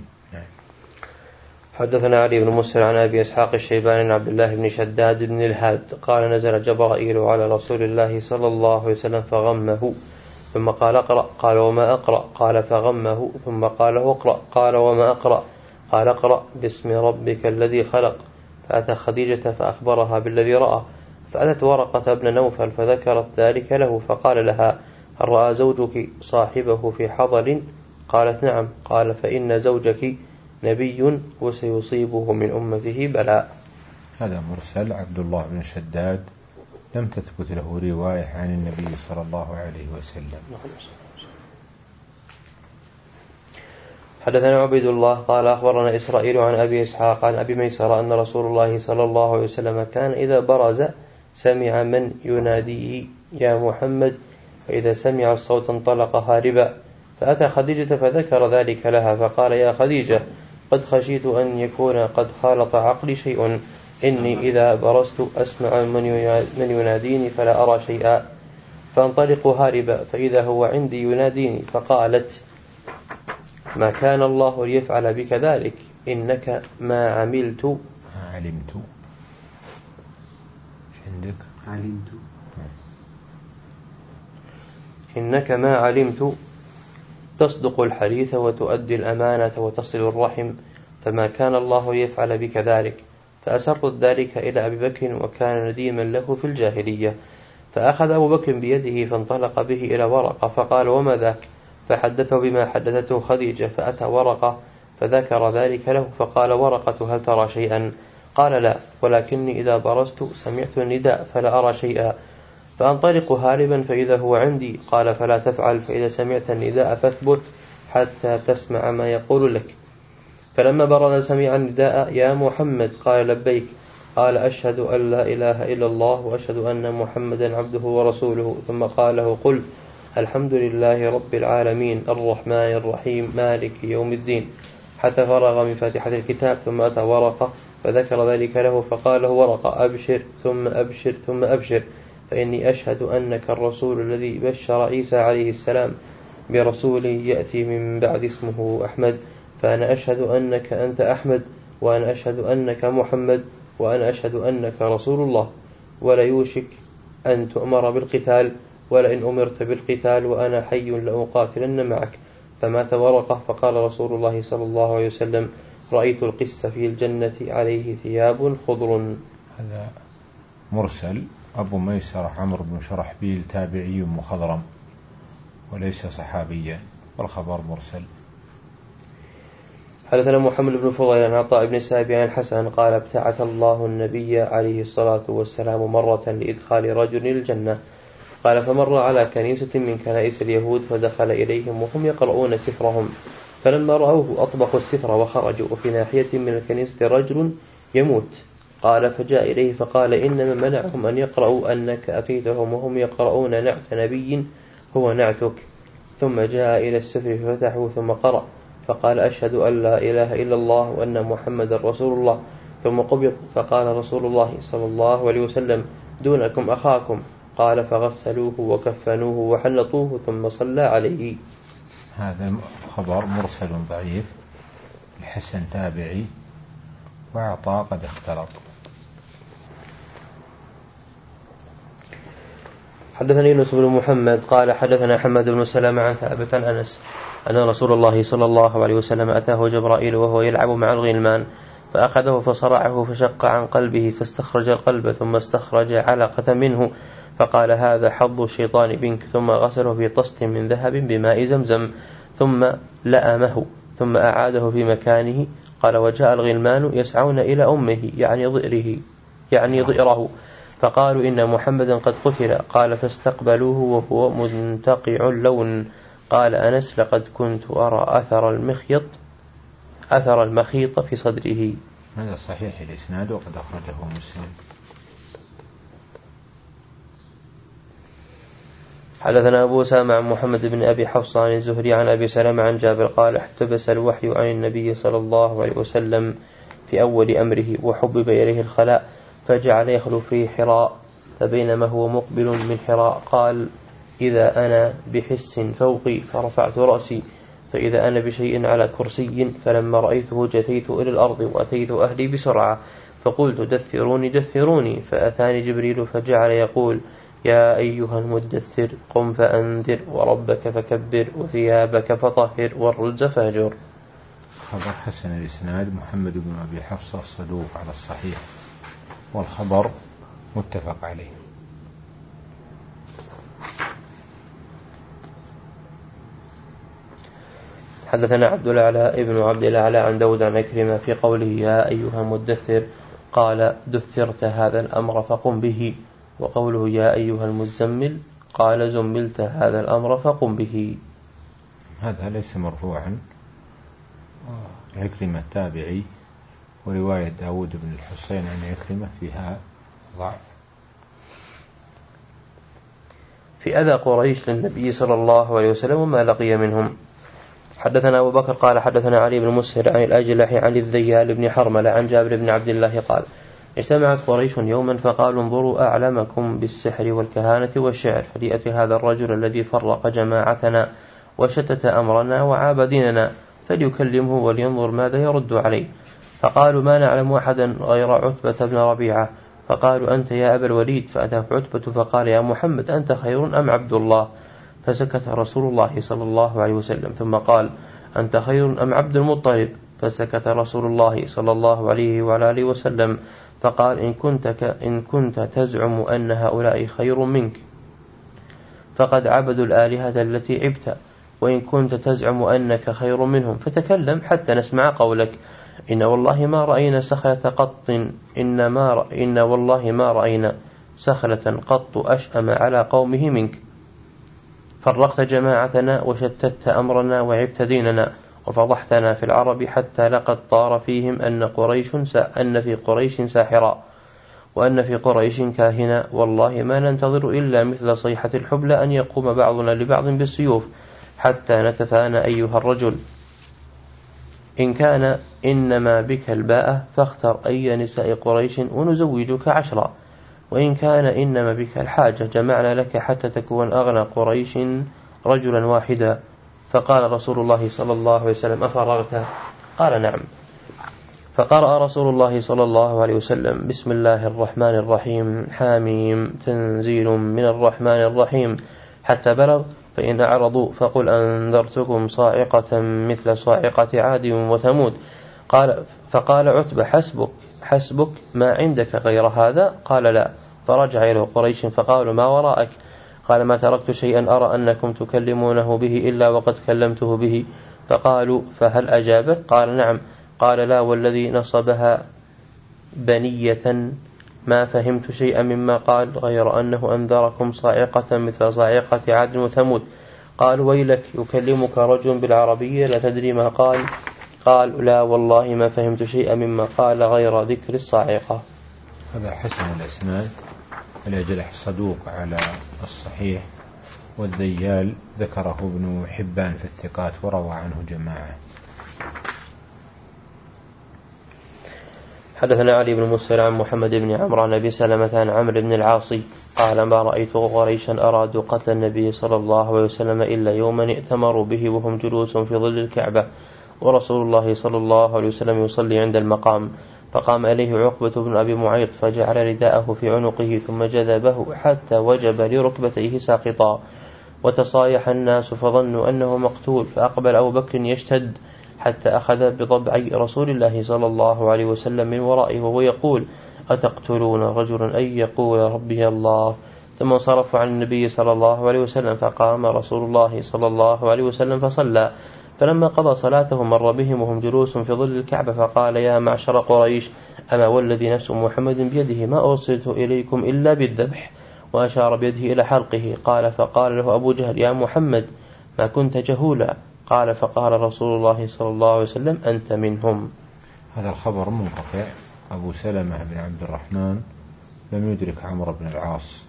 حدثنا علي بن مسهر عن أبي إسحاق الشيباني عن عبد الله بن شداد بن الهاد قال نزل جبرائيل على رسول الله صلى الله عليه وسلم فغمه ثم قال اقرأ قال وما أقرأ قال فغمه ثم قال اقرأ قال وما أقرأ قال اقرأ باسم ربك الذي خلق. فأتى خديجة فأخبرها بالذي رأى، فأتت ورقة ابن نوفل فذكرت ذلك له فقال لها هل رأى زوجك صاحبه في حضر؟ قالت نعم. قال فإن زوجك نبي وسيصيبه من أمته بلاء. هذا مرسل، عبد الله بن شداد لم تثبت له رواية عن النبي صلى الله عليه وسلم. حدثنا عبيد الله قال أخبرنا إسرائيل عن أبي إسحاق عن أبي ميسر أن رسول الله صلى الله عليه وسلم كان إذا برز سمع من يناديه يا محمد، فإذا سمع الصوت انطلق هاربا. فأتى خديجة فذكر ذلك لها فقال يا خديجة قد خشيت أن يكون قد خالط عقلي شيء، إني إذا برزت أسمع من يناديني فلا أرى شيئا، فانطلق هاربا فإذا هو عندي يناديني. فقالت ما كان الله ليفعل بك ذلك، إنك ما عملت ما علمت عندك علمت إنك ما علمت تصدق الحديث وتؤدي الأمانة وتصل الرحم، فما كان الله ليفعل بك ذلك. فأسرت ذلك إلى أبي بكر وكان نديما له في الجاهلية. فأخذ أبو بكر بيده فانطلق به إلى ورقة فقال وما ذاك؟ فحدثه بما حدثته خديجة. فأتى ورقة فذكر ذلك له فقال ورقة هل ترى شيئا؟ قال لا، ولكني إذا برزت سمعت النداء فلا أرى شيئا، فأنطلق هاربا فإذا هو عندي. قال فلا تفعل، فإذا سمعت النداء فاثبت حتى تسمع ما يقول لك. فلما برز سمع النداء يا محمد قال لبيك. قال أشهد أن لا إله إلا الله وأشهد أن محمدا عبده ورسوله. ثم قال له قل الحمد لله رب العالمين الرحمن الرحيم مالك يوم الدين، حتى فرغ من فاتحة الكتاب. ثم أتى ورقة فذكر ذلك له فقال له ورقة أبشر ثم أبشر ثم أبشر، فإني أشهد أنك الرسول الذي بشر عيسى عليه السلام برسول يأتي من بعد اسمه أحمد، فأنا أشهد أنك أنت أحمد، وأنا أشهد أنك محمد، وأنا أشهد أنك رسول الله، ولا يوشك أن تؤمر بالقتال، ولئن أمرت بالقتال وأنا حي لأقاتلن معك. فمات ورقة. فقال رسول الله صلى الله عليه وسلم رأيت القس في الجنة عليه ثياب خضر. هذا مرسل، أبو ميسر عمرو بن شرحبيل تابعي مخضرم، وليس صحابيا، والخبر مرسل. حدثنا محمد بن فضيل عن عطاء بن السائب عن الحسن قال ابتعث الله النبي عليه الصلاة والسلام مرة لإدخال رجل الجنة، قال فمر على كنيسة من كنائس اليهود فدخل إليهم وهم يقرؤون سفرهم، فلما رأوه أطبقوا السفر وخرجوا، وفي ناحية من الكنيسة رجل يموت، قال فجاء إليه فقال إنما منعهم أن يقرأوا أنك أتيتهم وهم يقرؤون نعت نبي هو نعتك. ثم جاء إلى السفر ففتحه ثم قرأ فقال أشهد أن لا إله إلا الله وأن محمد رسول الله، ثم قبض، فقال رسول الله صلى الله عليه وسلم دونكم أخاكم، قال فغسلوه وكفنوه وحنطوه ثم صلى عليه. هذا خبر مرسل ضعيف، الحسن تابعي وعطاء قد اختلط. حدثني يونس بن محمد قال حدثنا حماد بن سلمة عن ثابت عن أنس أن رسول الله صلى الله عليه وسلم أتاه جبرائيل وهو يلعب مع الغلمان فأخذه فصرعه فشق عن قلبه فاستخرج القلب ثم استخرج علقة منه فقال هذا حظ الشيطان بنك، ثم غسله في طست من ذهب بماء زمزم ثم لأمه ثم أعاده في مكانه. قال وجاء الغلمان يسعون إلى أمه يعني ضئره يعني ضئره فقالوا إن محمدا قد قتل، قال فاستقبلوه وهو منتقع اللون. قال أنس لقد كنت أرى أثر المخيط أثر المخيط في صدره. هذا صحيح الإسناد وقد أخرجه مسلم. حدثنا أبو أسامة عن محمد بن أبي حفص عن الزهري عن أبي سلمة عن جابر قال احتبس الوحي عن النبي صلى الله عليه وسلم في أول أمره وحبب إليه الخلاء فجعل يخلو في حراء، فبينما هو مقبل من حراء قال إذا أنا بحس فوقي فرفعت رأسي فإذا أنا بشيء على كرسي، فلما رأيته جثيت إلى الأرض وأتيت أهلي بسرعة فقلت دثروني دثروني، فأتاني جبريل فجعل يقول يا أيها المدثر قم فأنذر وربك فكبر وثيابك فطهر والرجز فاهجر. خبر حسن الإسناد، محمد بن أبي حفص الصدوق على الصحيح، والخبر متفق عليه. حدثنا عبد الأعلى ابن عبد الأعلى عن داود عن عكرمة في قوله يا أيها المدثر قال دثرت هذا الأمر فقم به، وقوله يا أيها المزمل قال زملت هذا الأمر فقم به. هذا ليس مرفوعا، عكرمة التابعي، ورواية داود بن الحسين عن عكرمة فيها ضعف. في أذى قريش للنبي صلى الله عليه وسلم وما لقي منهم. حدثنا أبو بكر قال حدثنا علي بن مسهر عن الأجلح عن الذيال بن حرملة عن جابر بن عبد الله قال اجتمعت قريش يوما فقالوا انظروا أعلمكم بالسحر والكهانة والشعر، فليأتي هذا الرجل الذي فرق جماعتنا وشتت أمرنا وعاب ديننا فليكلمه ولينظر ماذا يرد عليه. فقالوا ما نعلم أحدا غير عتبة بن ربيعة، فقالوا أنت يا أبا الوليد، فأتاه عتبة فقال يا محمد أنت خير أم عبد الله؟ فسكت رسول الله صلى الله عليه وسلم ثم قال أنت خير أم عبد المطلب؟ فسكت رسول الله صلى الله عليه وعلى آله وسلم فقال إن كنت, ك... إن كنت تزعم أن هؤلاء خير منك فقد عبدوا الآلهة التي عبت، وإن كنت تزعم أنك خير منهم فتكلم حتى نسمع قولك. إن والله ما رأينا سخلة قط إن, ما ر... إن والله ما رأينا سخلة قط أشأم على قومه منك، فرقت جماعتنا وشتت أمرنا وعبت ديننا وفضحتنا في العرب حتى لقد طار فيهم أن قريش سا... أن في قريش ساحرا وأن في قريش كاهنا، والله ما ننتظر إلا مثل صيحة الحبلى أن يقوم بعضنا لبعض بالسيوف حتى نتفانى أيها الرجل. إن كان إنما بك الباء فاختر أي نساء قريش ونزوجك عشرا، وإن كان إنما بك الحاجة جمعنا لك حتى تكون أغنى قريش رجلا واحدا. فقال رسول الله صلى الله عليه وسلم أفرغت؟ قال نعم. فقرأ رسول الله صلى الله عليه وسلم بسم الله الرحمن الرحيم حاميم تنزيل من الرحمن الرحيم حتى بلغ فإن أعرضوا فقل أنذرتكم صاعقة مثل صاعقة عاد وثمود. قال فقال عتبة حسبك حسبك ما عندك غير هذا؟ قال لا. فرجع إلى قريش فقالوا ما وراءك؟ قال ما تركت شيئا أرى أنكم تكلمونه به إلا وقد كلمته به. فقالوا فهل أجابه؟ قال نعم. قال لا والذي نصبها بنية ما فهمت شيئا مما قال غير أنه أنذركم صاعقة مثل صاعقة عاد وثمود. قال ويلك يكلمك رجل بالعربية لا تدري ما قال؟ قال لا والله ما فهمت شيئا مما قال غير ذكر الصاعقة. هذا حسن الإسناد الأجل صدوق على الصحيح، والديال ذكره ابن حبان في الثقات وروى عنه جماعة. حدثنا علي بن مسهر عن محمد بن عمرو عن أبي سلمة عن عمرو بن العاص قال ما رأيت قريشا أرادوا قتل النبي صلى الله عليه وسلم إلا يوما ائتمروا به وهم جلوس في ظل الكعبة ورسول الله صلى الله عليه وسلم يصلي عند المقام، فقام إليه عقبة بن أبي معيط فجعل رداءه في عنقه ثم جذبه حتى وجب لركبتيه ساقطا، وتصايح الناس فظنوا أنه مقتول، فأقبل أبو بكر يشتد حتى أخذ بضبعي رسول الله صلى الله عليه وسلم من ورائه وهو يقول أتقتلون رجلا أن يقول ربي الله؟ ثم انصرفوا عن النبي صلى الله عليه وسلم، فقام رسول الله صلى الله عليه وسلم فصلى، فلما قضى صلاته مر بهم وهم جلوس في ظل الكعبة فقال يا معشر قريش أما والذي نفس محمد بيده ما أرسلت إليكم إلا بالذبح، وأشار بيده إلى حلقه. قال فقال له أبو جهل يا محمد ما كنت جهولا؟ قال فقال رسول الله صلى الله عليه وسلم أنت منهم. هذا الخبر منقطع. أبو سلمة بن عبد الرحمن لم يدرك عمرو بن العاص،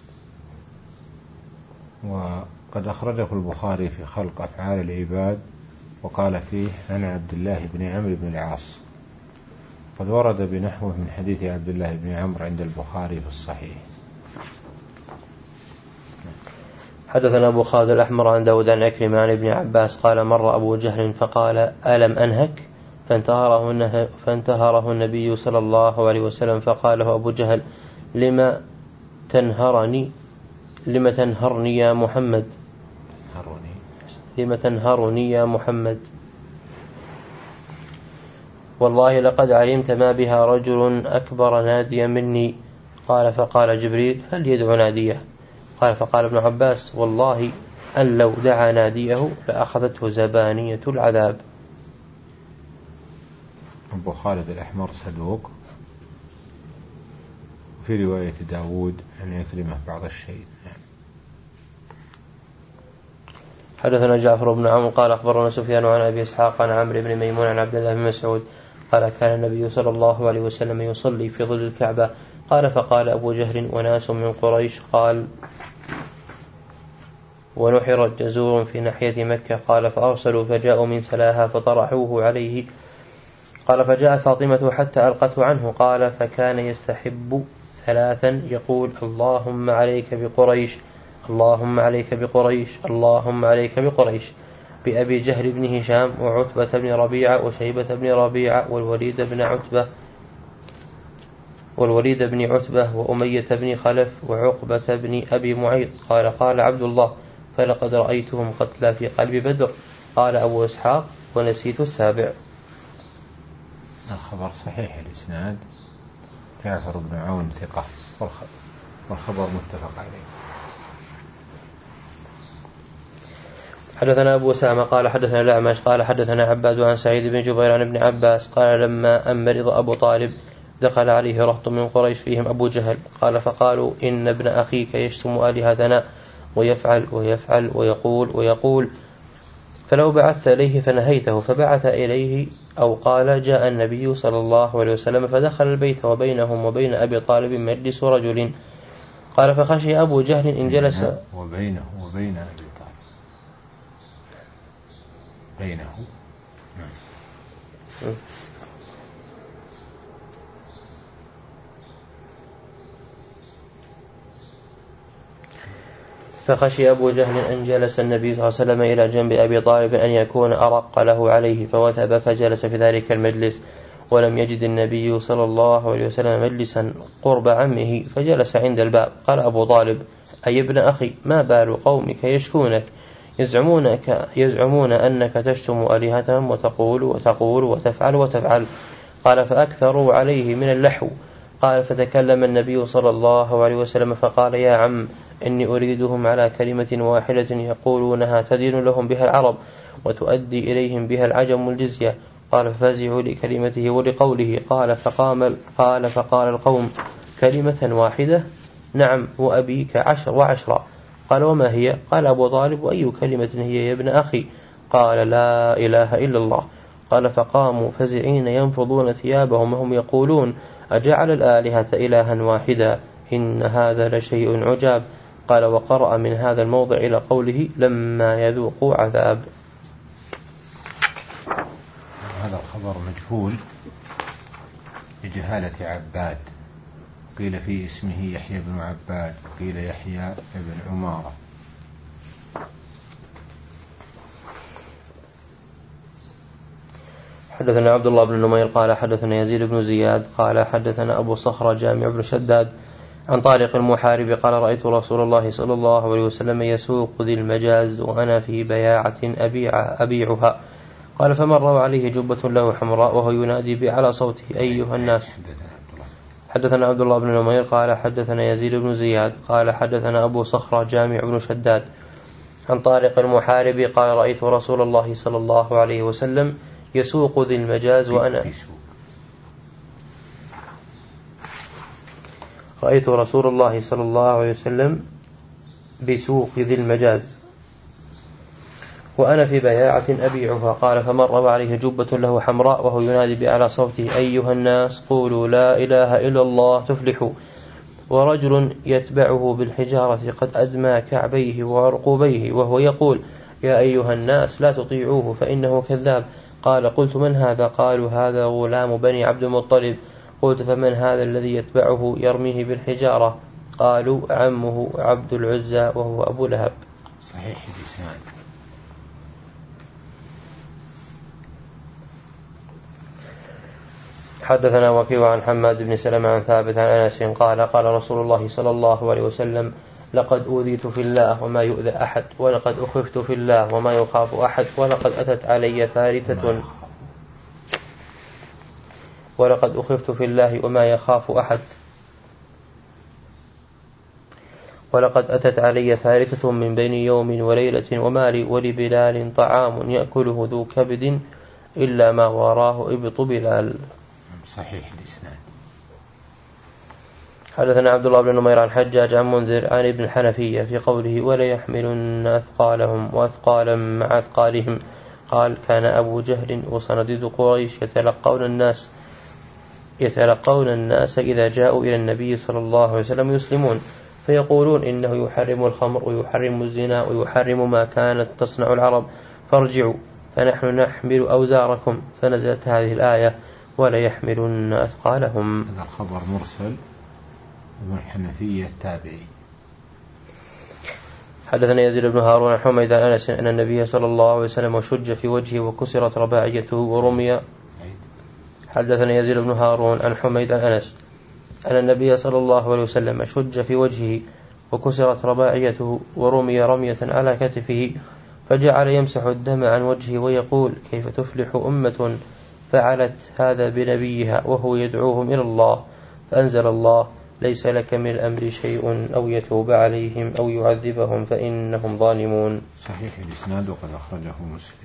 وقد أخرجه البخاري في خلق أفعال العباد وقال فيه عن عبد الله بن عمرو بن العاص، قد ورد بنحوه من حديث عبد الله بن عمرو عند البخاري في الصحيح. حدثنا أبو خالد الأحمر عن داود عن عكرمة عن ابن عباس قال مر أبو جهل فقال ألم أنهك؟ فانتهره, فانتهره النبي صلى الله عليه وسلم فقال له أبو جهل لما تنهرني لما تنهرني يا محمد لما تنهرني يا محمد والله لقد علمت ما بها رجل أكبر ناديا مني. قال فقال جبريل هل يدعو ناديه؟ قال فقال ابن عباس والله أن لو دعا ناديه لأخذته زبانية العذاب. أبو خالد الأحمر صدوق، في رواية داود أن يكلمه بعض الشيء. حدثنا جعفر بن عمرو قال أخبرنا سفيان عن أبي إسحاق عن عمرو بن ميمون عن عبد الله بن مسعود قال كان النبي صلى الله عليه وسلم يصلي في ظل الكعبة. قال فقال أبو جهل وناس من قريش قال ونحرت جزور في ناحية مكة. قال فأرسلوا فجاءوا من سلاها فطرحوه عليه. قال فجاء فاطمة حتى ألقته عنه. قال فكان يستحب ثلاثا يقول اللهم عليك بقريش اللهم عليك بقريش اللهم عليك بقريش بأبي جهل بن هشام وعتبة بن ربيعة وشيبة بن ربيعة والوليد بن عتبة والوليد بن عتبة وأمية بن خلف وعقبة بن أبي معيط. قال قال عبد الله فلقد رأيتهم قتلى في قلب بدر. قال أبو إسحاق ونسيت السابع. الخبر صحيح الإسناد، جعفر بن عون ثقة والخبر متفق عليه. حدثنا أبو سامة قال حدثنا الأعمش قال حدثنا عباد عن سعيد بن جبير عن ابن عباس قال لما أن مرض أبو طالب دخل عليه رهط من قريش فيهم أبو جهل. قال فقالوا إن ابن أخيك يشتم آلهتنا ويفعل ويفعل ويقول ويقول فلو بعثت إليه فنهيته. فبعث إليه أو قال جاء النبي صلى الله عليه وسلم فدخل البيت وبينهم وبين أبي طالب مجلس رجل. قال فخشي أبو جهل إن جلس وبينه وبين أبي طالب بينه فخشي أبو جهل أن جلس النبي صلى الله عليه وسلم إلى جنب أبي طالب أن يكون أرق له عليه فوثب فجلس في ذلك المجلس. ولم يجد النبي صلى الله عليه وسلم مجلسا قرب عمه فجلس عند الباب. قال أبو طالب أي ابن أخي ما بال قومك يشكونك يزعمونك يزعمون أنك تشتم آلهتهم وتقول وتقول وتفعل وتفعل. قال فأكثروا عليه من اللحو. قال فتكلم النبي صلى الله عليه وسلم فقال يا عم إني أريدهم على كلمة واحدة يقولونها تدين لهم بها العرب وتؤدي إليهم بها العجم الجزية. قال ففزعوا لكلمته ولقوله. قال فقام قال فقال القوم كلمة واحدة؟ نعم وأبيك عشر وعشرة. قال وما هي؟ قال أبو طالب وأي كلمة هي يا ابن أخي؟ قال لا إله إلا الله. قال فقاموا فزعين ينفضون ثيابهم وهم يقولون أجعل الآلهة إلها واحدا إن هذا لشيء عجاب. قال وقرأ من هذا الموضع إلى قوله لما يذوقوا عذاب. هذا الخبر مجهول لجهالة عباد، قيل في اسمه يحيى بن عباد، قيل يحيى بن عمارة. حدثنا عبد الله بن نمير قال حدثنا يزيد بن زياد قال حدثنا أبو صخرة جامع بن شداد عن طارق المحارب قال رأيت رسول الله صلى الله عليه وسلم يسوق ذي المجاز وأنا في بياعة أبيع أبيعها. قال فمر عليه جبة له حمراء وهو ينادي بأعلى صوته أيها الناس. حدثنا عبد الله بن نمير قال حدثنا يزيد بن زياد قال حدثنا أبو صخرة جامع بن شداد عن طارق المحارب قال رأيت رسول الله صلى الله عليه وسلم يسوق ذي المجاز وأنا رأيت رسول الله صلى الله عليه وسلم بسوق ذي المجاز وأنا في بياعة أبيعها. قال فمر عليه جبة له حمراء وهو ينادي بأعلى صوته أيها الناس قولوا لا إله إلا الله تفلحوا. ورجل يتبعه بالحجارة قد أدمى كعبيه وعرقوبيه وهو يقول يا أيها الناس لا تطيعوه فإنه كذاب. قال قلت من هذا؟ قالوا هذا غلام بني عبد المطلب. قلت فمن هذا الذي يتبعه يرميه بالحجارة؟ قالوا عمه عبد العزى وهو أبو لهب. صحيح الإسناد. حدثنا وكيع عن حماد بن سلمة عن ثابت عن أنس قال قال رسول الله صلى الله عليه وسلم لقد أوذيت في الله وما يؤذى أحد ولقد أخفت في الله وما يخاف أحد ولقد أتت علي ثالثة ولقد أخفت في الله وما يخاف أحد ولقد أتت علي ثالثة من بين يوم وليلة وما لي ولبلال طعام يأكله ذو كبد إلا ما وراه إبط بلال. صحيح الإسناد. حدثنا عبد الله بن نمير عن حجاج عن منذر عن ابن الحنفية في قوله ولا يحملن أثقالهم وأثقالا مع أثقالهم. قال كان أبو جهل وصناديد قريش يتلقون الناس يتلقون الناس إذا جاءوا إلى النبي صلى الله عليه وسلم يسلمون فيقولون إنه يحرم الخمر ويحرم الزنا ويحرم ما كانت تصنع العرب فارجعوا فنحن نحمل أوزاركم. فنزلت هذه الآية ولا يحملن أثقالهم. هذا الخبر مرسل ابن الحنفية التابعي. حدثنا يزيد بن هارون عن حميد عن أنس أن النبي صلى الله عليه وسلم شج في وجهه وكسرت رباعيته ورمي. حدثنا يزيد بن هارون عن حميد عن أنس أن النبي صلى الله عليه وسلم شج في وجهه وكسرت رباعيته ورمي رمية على كتفه فجعل يمسح الدم عن وجهه ويقول كيف تفلح أمة فعلت هذا بنبيها وهو يدعوهم إلى الله. فأنزل الله ليس لك من الأمر شيء أو يتوب عليهم أو يعذبهم فإنهم ظالمون. صحيح الإسناد وقد أخرجه مسلم.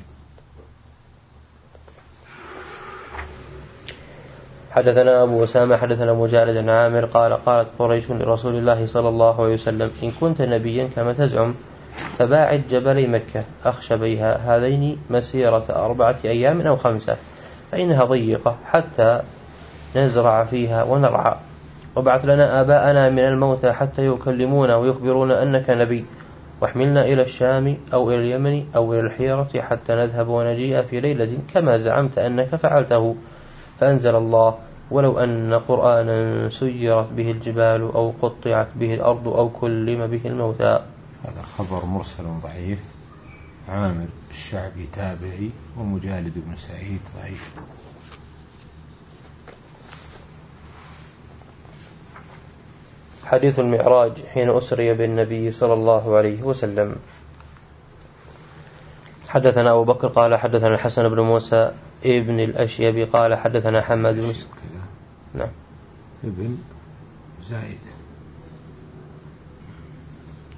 حدثنا أبو أسامة حدثنا مجالد عن عامر قال قالت قريش لرسول الله صلى الله عليه وسلم إن كنت نبيا كما تزعم فباعد جبلي مكة أخشبيها هذين مسيرة أربعة أيام أو خمسة فإنها ضيقة حتى نزرع فيها ونرعى وابعث لنا آباءنا من الموتى حتى يكلمونا ويخبرونا أنك نبي واحملنا إلى الشام أو إلى اليمن أو إلى الحيرة حتى نذهب ونجيء في ليلة كما زعمت أنك فعلته. فأنزل الله ولو أن قرآنا سيرت به الجبال أو قطعت به الأرض أو كلم به الموتى. هذا الخبر مرسل ضعيف. عامر الشعبي تابعي ومجالد بن سعيد ضعيف. حديث المعراج حين أسري بالنبي صلى الله عليه وسلم. حدثنا أبو بكر قال حدثنا الحسن بن موسى ابن الأشيبي قال حدثنا حماد بن نعم ابن زايد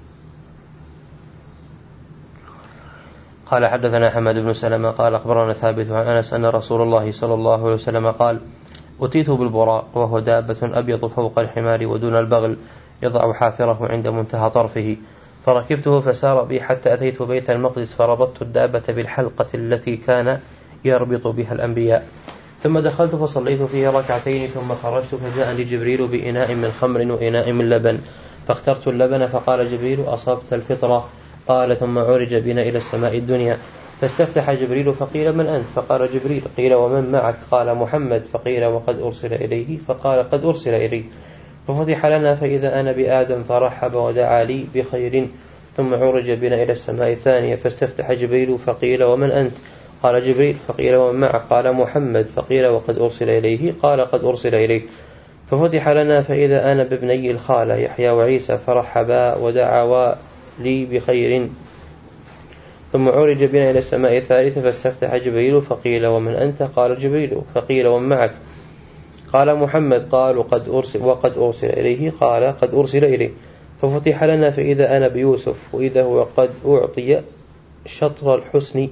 قال حدثنا حماد بن سلمة قال أخبرنا ثابت عن أنس أن رسول الله صلى الله عليه وسلم قال أتيت بالبراق وهو دابة أبيض فوق الحمار ودون البغل يضع حافره عند منتهى طرفه، فركبته فسار بي حتى أتيت بيت المقدس فربطت الدابة بالحلقة التي كان يربط بها الأنبياء، ثم دخلت فصليت فيه ركعتين ثم خرجت فجاءني جبريل بإناء من خمر وإناء من لبن، فاخترت اللبن فقال جبريل أصبت الفطرة. قال ثم عرج بنا إلى السماء الدنيا فاستفتح جبريل فقيل من أنت؟ فقال جبريل. قيل ومن معك؟ قال محمد. فقيل وقد أرسل إليه؟ فقال قد أرسل إليه. ففتح لنا فإذا أنا بآدم فرحب ودعا لي بخير، ثم عرج بنا إلى السماء الثانية فاستفتح جبريل فقيل ومن أنت؟ قال جبريل. فقيل ومن معك؟ قال محمد. فقيل وقد أرسل إليه؟ قال قد أرسل إليه. ففتح لنا فإذا أنا بابني الخالة يحيى وعيسى فرحبا ودعوا لي بخير، ثم عرج بنا إلى السماء الثالثة فاستفتح جبريل فقيل ومن أنت؟ قال جبريل. فقيل ومن معك؟ قال محمد. قالوا قد أرسل وقد أرسل إليه؟ قال قد أرسل إليه. ففتح لنا فإذا أنا بيوسف وإذا هو قد أعطي شطر الحسن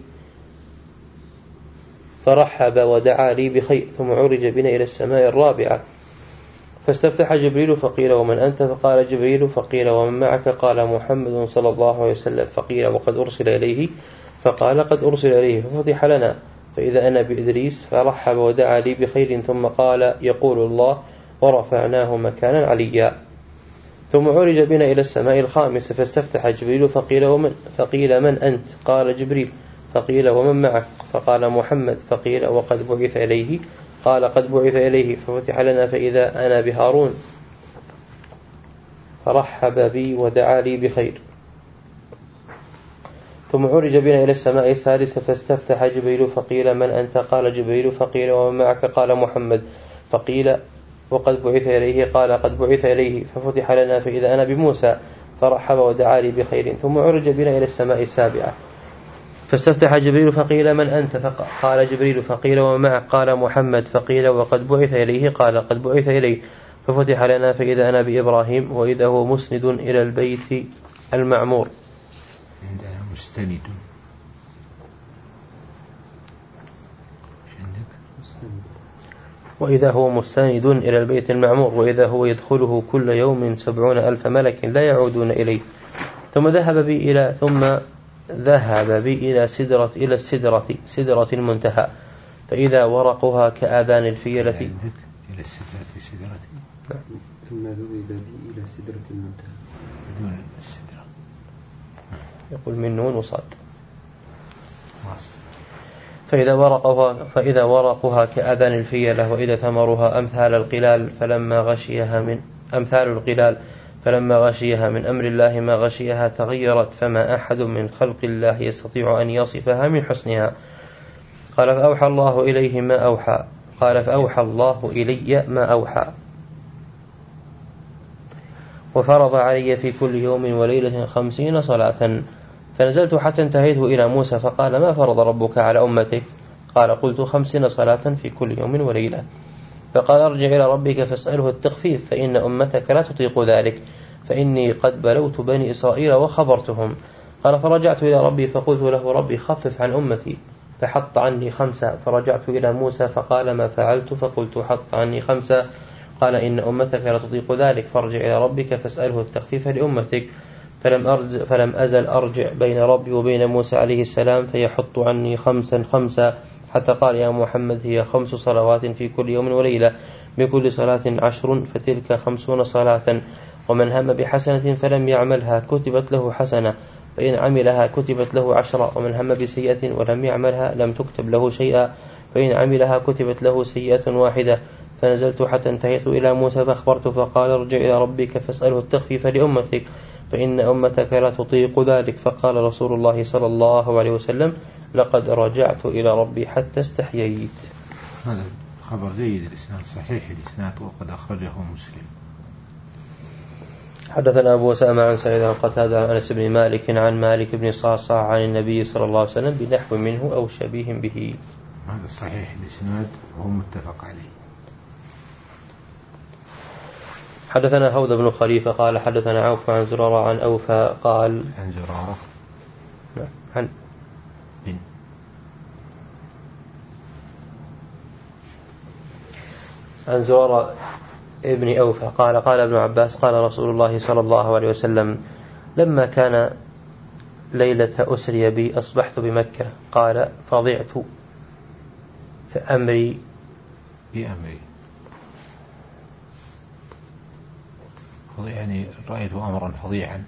فرحب ودعا لي بخير، ثم عرج بنا إلى السماء الرابعة فاستفتح جبريل فقيل ومن أنت؟ فقال جبريل. فقيل ومن معك؟ قال محمد صلى الله عليه وسلم. فقيل وقد أرسل إليه؟ فقال قد أرسل إليه. ففتح لنا فإذا أنا بإدريس فرحب ودعا لي بخير، ثم قال يقول الله ورفعناه مكانا عليا. ثم عرج بنا إلى السماء الخامسة فاستفتح جبريل فقيل ومن فقيل من أنت؟ قال جبريل. فقيل ومن معك؟ فقال محمد. فقيل وقد بعث إليه؟ قال قد بعث إليه. ففتح لنا فإذا أنا بهارون فرحب بي ودعا لي بخير، ثم عرج بنا إلى السماء الثالثة فاستفتح جبريل فقيل من أنت؟ قال جبريل. فقيل ومن معك؟ قال محمد. فقيل وقد بعث إليه؟ قال قد بعث إليه. ففتح لنا فإذا أنا بموسى فرحب ودعا لي بخير، ثم عرج بنا إلى السماء السابعة فاستفتح جبريل فقيل من أنت؟ فقال جبريل. فقيل ومن معك؟ قال محمد. فقيل وقد بعث إليه؟ قال قد بعث إليه. ففتح لنا فإذا أنا بإبراهيم وإذا هو مسند إلى البيت المعمور. عندها مستند. وإذا هو مستند إلى البيت المعمور وإذا هو يدخله كل يوم سبعون ألف ملك لا يعودون إليه. ثم ذهب بي إلى ثم ذهب بي إلى سدرة إلى السدرة سدرة المنتهى فإذا ورقها كآذان الفيلة. إلى السدرة سدرة. ثم ذهب بي إلى سدرة المنتهى بدون السدرة. يقول من نون وصاد. فإذا ورقها فإذا ورقها كآذان الفيلة وإذا ثمرها أمثال القلال فلما غشيها من أمثال القلال فلما غشيها من أمر الله ما غشيها تغيرت فما أحد من خلق الله يستطيع أن يصفها من حسنها. قال فأوحى الله إليه ما أوحى. قال فأوحى الله إلي ما أوحى وفرض علي في كل يوم وليلة خمسين صلاة. فنزلت حتى انتهيت إلى موسى فقال ما فرض ربك على أمتك؟ قال قلت خمسين صلاة في كل يوم وليلة. فقال ارجع إلى ربك فاسأله التخفيف فإن أمتك لا تطيق ذلك فإني قد بلوت بني إسرائيل وخبرتهم. قال فرجعت إلى ربي فقلت له ربي خفف عن أمتي فحط عني خمسة. فرجعت إلى موسى فقال ما فعلت؟ فقلت حط عني خمسة. قال إن أمتك لا تطيق ذلك فارجع إلى ربك فاسأله التخفيف لأمتك. فلم, أرز فلم أزل أرجع بين ربي وبين موسى عليه السلام فيحط عني خمسا خمسا حتى قال يا محمد هي خمس صلوات في كل يوم وليلة بكل صلاة عشر فتلك خمسون صلاة. ومن هم بحسنة فلم يعملها كتبت له حسنة فإن عملها كتبت له عشرة. ومن هم بسيئة ولم يعملها لم تكتب له شيئا فإن عملها كتبت له سيئة واحدة. فنزلت حتى انتهيت إلى موسى فأخبرته فقال ارجع إلى ربك فاسأله التخفيف لأمتك فإن أمتك لا تطيق ذلك. فقال رسول الله صلى الله عليه وسلم لقد رجعت إلى ربي حتى استحييت. هذا خبر جيد الإسناد صحيح الإسناد وقد أخرجه مسلم. حدثنا أبو أسامة عن سعيد عن قتادة عن أنس بن مالك عن مالك بن صعصع عن النبي صلى الله عليه وسلم بنحو منه أو شبيه به. هذا صحيح الإسناد وهو متفق عليه. حدثنا هود بن خليفة قال حدثنا عوف عن زرارة عن أوفى قال عن زرارة عن عن زرارة ابن أوفى قال قال ابن عباس قال رسول الله صلى الله عليه وسلم لما كان ليلة أسري بي أصبحت بمكة قال فضعت فأمري بأمري يعني رأيت أمرا فظيعا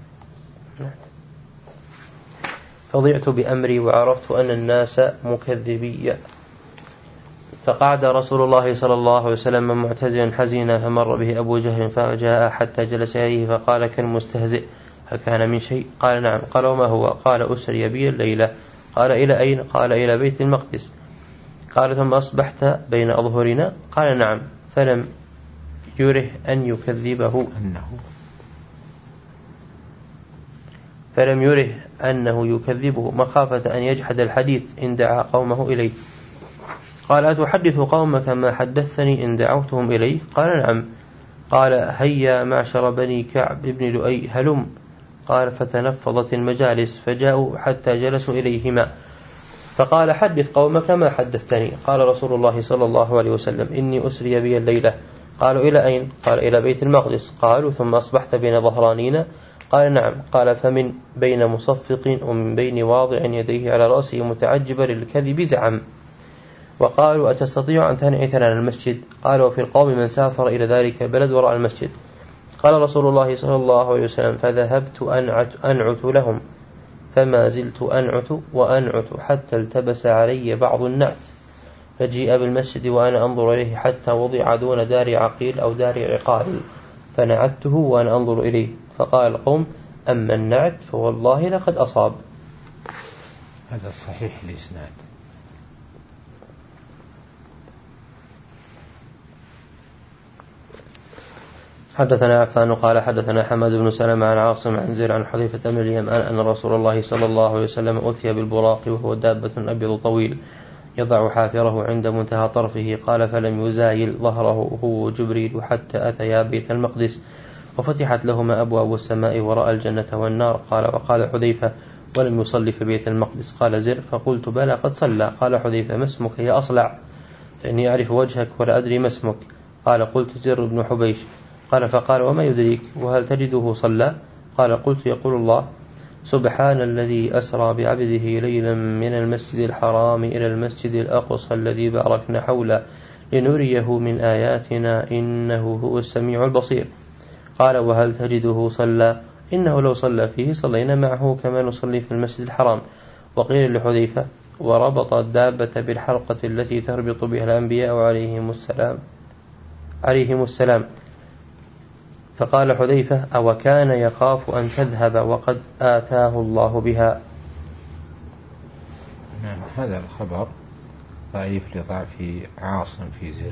فضعت بأمري وعرفت أن الناس مكذبي فقعد رسول الله صلى الله عليه وسلم معتزلا حزينا فمر به أبو جهل فجاء حتى جلس إليه فقال كالمستهزئ هل كان من شيء؟ قال نعم. قال وما هو؟ قال أسري بي الليلة. قال إلى أين؟ قال إلى بيت المقدس. قال ثم أصبحت بين أظهرنا؟ قال نعم. فلم يره أن يكذبه أنه فلم يره أنه يكذبه مخافة أن يجحد الحديث إن دعا قومه إليه. قال أتحدث قومك ما حدثني إن دعوتهم إليه؟ قال نعم. قال هيا معشر بني كعب بن لؤي هلم. قال فتنفضت المجالس فجاءوا حتى جلسوا إليهما فقال حدث قومك ما حدثتني. قال رسول الله صلى الله عليه وسلم إني أسري بي الليلة. قالوا إلى أين؟ قال إلى بيت المقدس. قالوا ثم أصبحت بين ظهرانينا؟ قال نعم. قال فمن بين مصفق ومن بين واضع يديه على رأسه متعجبا للكذب زعم. وقالوا أتستطيع أن تنعت لنا المسجد؟ قال وفي القوم من سافر إلى ذلك البلد وراء المسجد. قال رسول الله صلى الله عليه وسلم فذهبت أنعت, أنعت لهم فما زلت أنعت وأنعت حتى التبس علي بعض النعت فجيء بالمسجد وأنا أنظر إليه حتى وضع دون دار عقيل أو دار عقال فنعته وأنا أنظر إليه فقال القوم أما النعت فوالله لقد أصاب. هذا صحيح الإسناد. حدثنا عفان قال حدثنا حماد بن سلمة عن عاصم عن زيد عن حذيفة بن اليمان أن رسول الله صلى الله عليه وسلم أتي بالبراق وهو دابة أبيض طويل يضع حافره عند منتهى طرفه. قال فلم يزايل ظهره هو جبريل حتى أتيا بيت المقدس وفتحت لهما أبواب السماء ورأى الجنة والنار. قال وقال حذيفة ولم يصلي في بيت المقدس. قال زر فقلت بلى قد صلى. قال حذيفة ما اسمك يا أصلع فإني أعرف وجهك ولا أدري ما اسمك. قال قلت زر بن حبيش. قال فقال وما يدريك وهل تجده صلى؟ قال قلت يقول الله سبحان الذي أسرى بعبده ليلا من المسجد الحرام إلى المسجد الأقصى الذي باركنا حوله لنريه من آياتنا إنه هو السميع البصير. قال وهل تجده صلى؟ إنه لو صلى فيه صلينا معه كما نصلي في المسجد الحرام. وقيل لحذيفة وربط الدابة بالحلقة التي تربط بها الأنبياء عليهم السلام عليهم السلام فقال حذيفة أو كان يخاف أن تذهب وقد آتاه الله بها. نعم. هذا الخبر ضعيف لضعف عاصم في زر.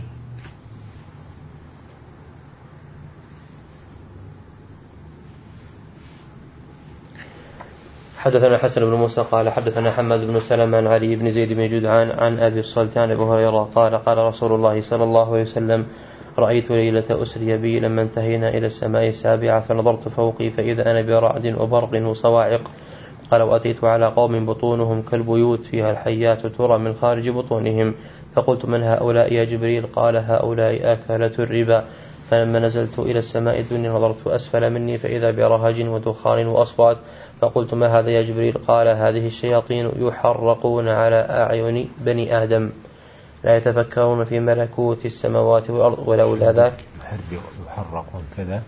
حدثنا حسن بن موسى قال حدثنا حماد بن سلمة عن علي بن زيد بن جدعان عن أبي الصلتان أبي هريرة قال قال رسول الله صلى الله عليه وسلم رأيت ليلة أسري بي لما انتهينا إلى السماء السابعة فنظرت فوقي فإذا أنا برعد وبرق وصواعق. قال وأتيت على قوم بطونهم كالبيوت فيها الحيات ترى من خارج بطونهم فقلت من هؤلاء يا جبريل؟ قال هؤلاء آكلة الربا. فلما نزلت إلى السماء الدنيا نظرت أسفل مني فإذا برهج ودخان وأصوات فقلت ما هذا يا جبريل؟ قال هذه الشياطين يحرقون على أعين بني آدم لا يتفكرون في ملكوت السماوات والأرض ولولا ذاك يحرقون كذا.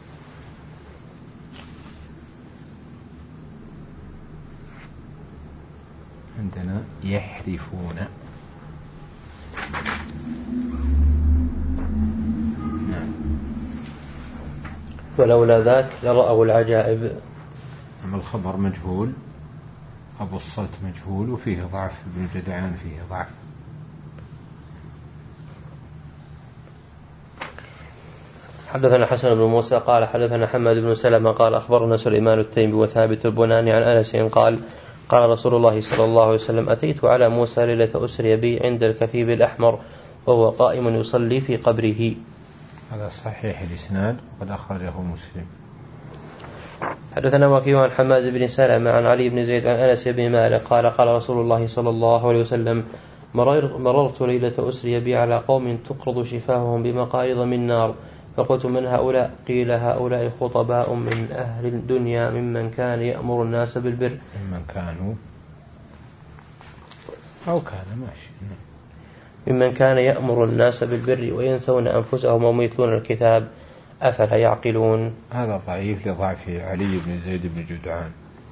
عندنا يحرفون. نعم. ولولا ذاك لرأوا العجائب. أما الخبر مجهول أبو الصلت مجهول وفيه ضعف ابن جدعان فيه ضعف. حدثنا حسن بن موسى قال حدثنا حماد بن سلمة قال أخبرنا سليمان التيمي وثابت البناني عن أنس قال قال رسول الله صلى الله عليه وسلم أتيت على موسى ليلة أسري بي عند الكثيب الأحمر وهو قائم يصلي في قبره. هذا صحيح الإسناد وقد أخرجه مسلم. حدثنا وكيع عن حماد بن سلمة عن علي بن زيد عن أنس بن مالك قال قال رسول الله صلى الله عليه وسلم مررت ليلة أسري بي على قوم تقرض شفاههم بمقارض من نار، فقلت من هؤلاء؟ قيل هؤلاء خطباء من أهل الدنيا ممن كان يأمر الناس بالبر. ممن كانوا أو كان ماشي ممن كان يأمر الناس بالبر وينسون أنفسهم ويتلون الكتاب أفلا يعقلون. هذا ضعيف لضعف علي بن زيد بن جدعان.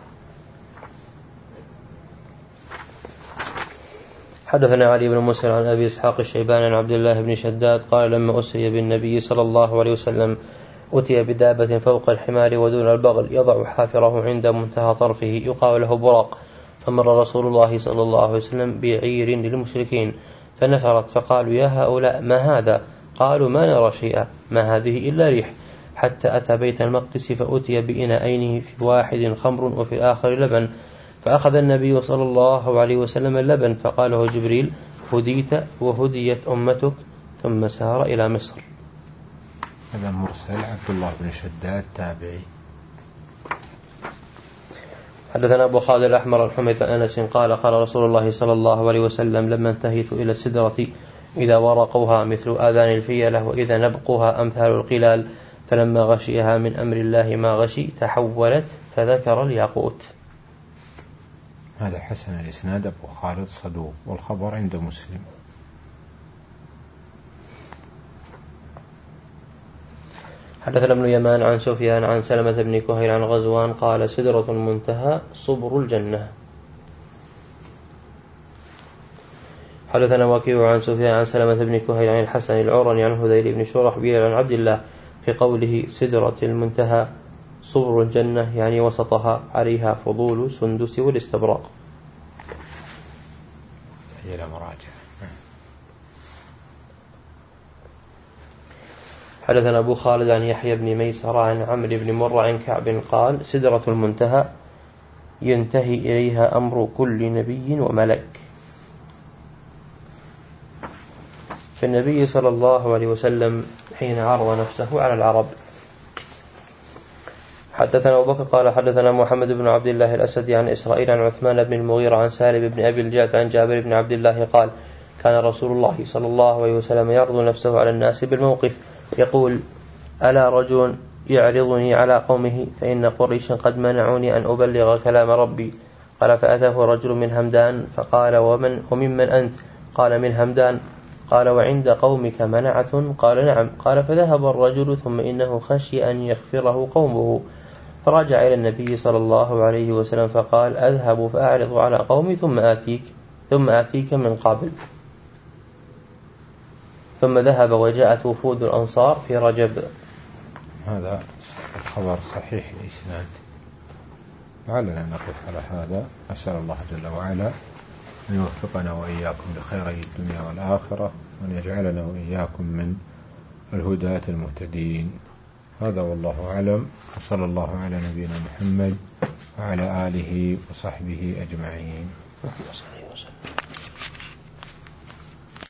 حدثنا علي بن مسهر عن أبي إسحاق الشيبان عن عبد الله بن شداد قال لما أسري بالنبي صلى الله عليه وسلم أتي بدابة فوق الحمار ودون البغل يضع حافره عند منتهى طرفه يقال له براق، فمر رسول الله صلى الله عليه وسلم بعير للمشركين فنفرت، فقالوا يا هؤلاء ما هذا؟ قالوا ما نرى شيئا، ما هذه إلا ريح، حتى أتى بيت المقدس فأتي بإناءين في واحد خمر وفي الآخر لبن، فأخذ النبي صلى الله عليه وسلم اللبن فقال له جبريل هديت وهديت أمتك، ثم سار إلى مصر. هذا مرسل عبد الله بن شداد تابعي. حدثنا أبو خالد الأحمر الحميد عن أنس قال قال رسول الله صلى الله عليه وسلم لما انتهيت إلى السدرة إذا ورقوها مثل آذان الفيلة وإذا نبقها أمثال القلال، فلما غشيها من أمر الله ما غشي تحولت فذكر الياقوت. هذا حسن الإسناد أبو خالد صدوق والخبر عند مسلم. حدثنا ابن يمان عن سفيان عن سلمة بن كهيل عن غزوان قال سدرة المنتهى صبر الجنة. حدثنا وكيع عن سفيان عن سلمة بن كهيل عن الحسن العرني عن هذيل بن شرحبيل عن عبد الله في قوله سدرة المنتهى صبر الجنة يعني وسطها عليها فضول سندس والاستبراق. إلى مراجع. حدثنا أبو خالد عن يحيى بن ميسر عن عمرو بن مرة عن كعب قال سدرة المنتهى ينتهي إليها أمر كل نبي وملك. فالنبي صلى الله عليه وسلم حين عرض نفسه على العرب. حدثنا أبو بكر قال حدثنا محمد بن عبد الله الأسدي عن إسرائيل عن عثمان بن المغيرة عن سالم بن أبي الجعد عن جابر بن عبد الله قال كان رسول الله صلى الله عليه وسلم يعرض نفسه على الناس بالموقف يقول ألا رجل يعرضني على قومه فإن قريشا قد منعوني أن أبلغ كلام ربي. قال فأتاه رجل من همدان فقال ومن وممن أنت؟ قال من همدان. قال وعند قومك منعة؟ قال نعم. قال فذهب الرجل ثم إنه خشي أن يغفره قومه فرجع إلى النبي صلى الله عليه وسلم فقال أذهب فأعرض على قومي ثم آتيك ثم آتيك من قبل. ثم ذهب وجاءت وفود الأنصار في رجب. هذا الخبر صحيح الإسناد. لعلنا نقف على هذا. أسأل الله جل وعلا أن يوفقنا وإياكم لخيري الدنيا والآخرة وأن يجعلنا وإياكم من الهداة المهتدين. هذا والله أعلم، وصلى الله على نبينا محمد وعلى آله وصحبه أجمعين.